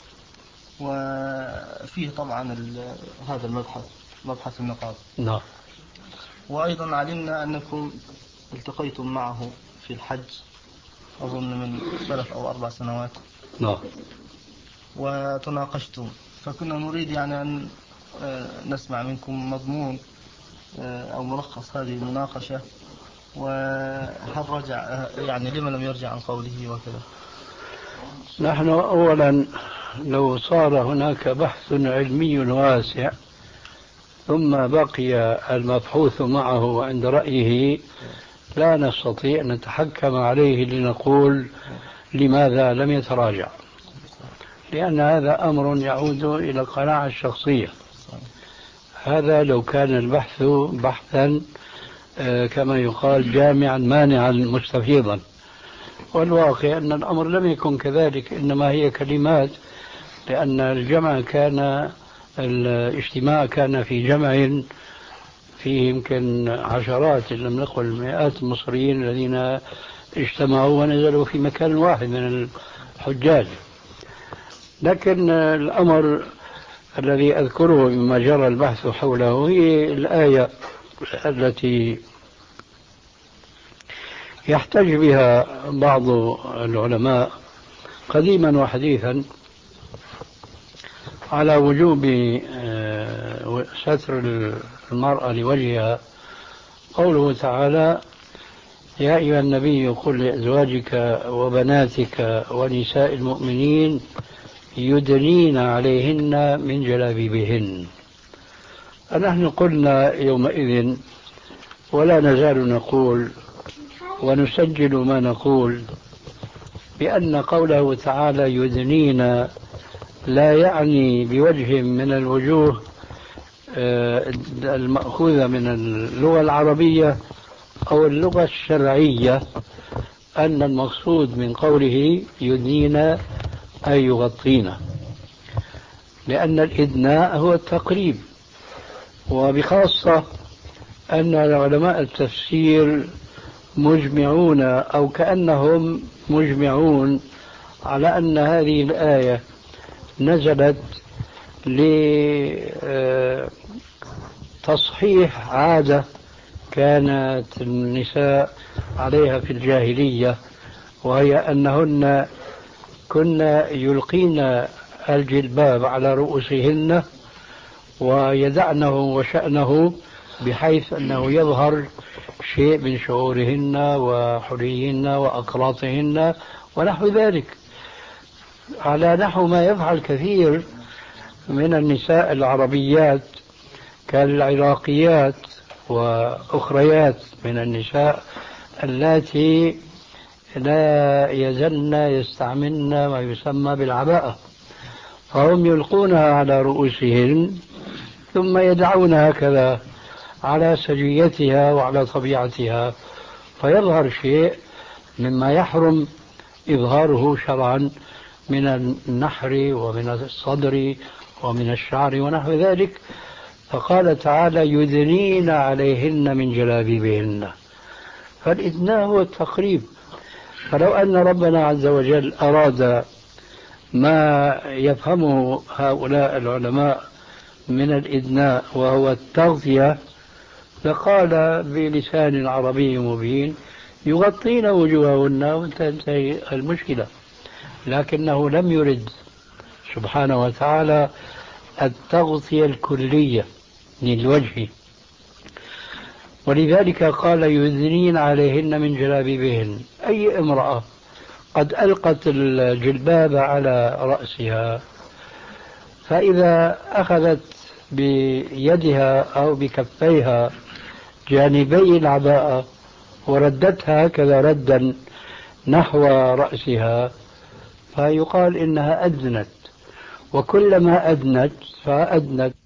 وفيه طبعا هذا المبحث، مبحث النقاب. نعم. وأيضا علمنا أنكم التقيتم معه في الحج أظن من ثلاث أو أربع سنوات. نعم. وتناقشتم، فكنا نريد يعني أن نسمع منكم مضمون أو ملخص هذه المناقشة، وهل رجع يعني لما لم يرجع عن قوله وكذا. نحن أولا لو صار هناك بحث علمي واسع ثم بقي المبحوث معه عند رأيه، لا نستطيع أن نتحكم عليه لنقول لماذا لم يتراجع، لأن هذا أمر يعود إلى القناعة الشخصية. هذا لو كان البحث بحثا كما يقال جامعا مانعا مستفيضا، والواقع أن الأمر لم يكن كذلك، إنما هي كلمات، لأن الجمع كان الاجتماع كان في جمع فيه يمكن عشرات إن لم نقل مئات المصريين الذين اجتمعوا ونزلوا في مكان واحد من الحجاج. لكن الأمر الذي أذكره مما جرى البحث حوله هي الآية التي يحتج بها بعض العلماء قديما وحديثا على وجوب ستر المرأة لوجهها. قوله تعالى: يا أيها النبي قل لأزواجك وبناتك ونساء المؤمنين يدنين عليهن من جلابيبهن. فنحن قلنا يومئذ ولا نزال نقول ونسجل ما نقول بأن قوله تعالى يدنين لا يعني بوجه من الوجوه المأخوذة من اللغة العربية أو اللغة الشرعية أن المقصود من قوله يدنين أي يغطين، لأن الإدناء هو التقريب. وبخاصة أن علماء التفسير مجمعون أو كأنهم مجمعون على أن هذه الآية نزلت لتصحيح عادة كانت النساء عليها في الجاهلية، وهي أنهن كن يلقين الجلباب على رؤوسهن ويدعنه وشأنه بحيث أنه يظهر شيء من شعورهن وحليهن وأقراطهن ونحو ذلك، على نحو ما يفعل كثير من النساء العربيات كالعراقيات وأخريات من النساء التي لا يزلن يستعملن ما يسمى بالعباءة، فهم يلقونها على رؤوسهن ثم يدعون هكذا على سجيتها وعلى طبيعتها، فيظهر شيء مما يحرم إظهاره شرعا من النحر ومن الصدر ومن الشعر ونحو ذلك. فقال تعالى يدنين عليهن من جلابيبهن، فالإدناء هو التقريب. فلو أن ربنا عز وجل أراد ما يفهمه هؤلاء العلماء من الإدناء وهو التغطية لقال بلسان عربي مبين يغطين وجوههن وتنتهي المشكلة، لكنه لم يرد سبحانه وتعالى التغطية الكلية للوجه، ولذلك قال يدنين عليهن من جلابيبهن. أي امرأة قد ألقت الجلباب على رأسها، فإذا أخذت بيدها أو بكفيها جانبي العباءة وردتها هكذا ردا نحو رأسها فيقال إنها أدنت، وكلما أدنت فأدنت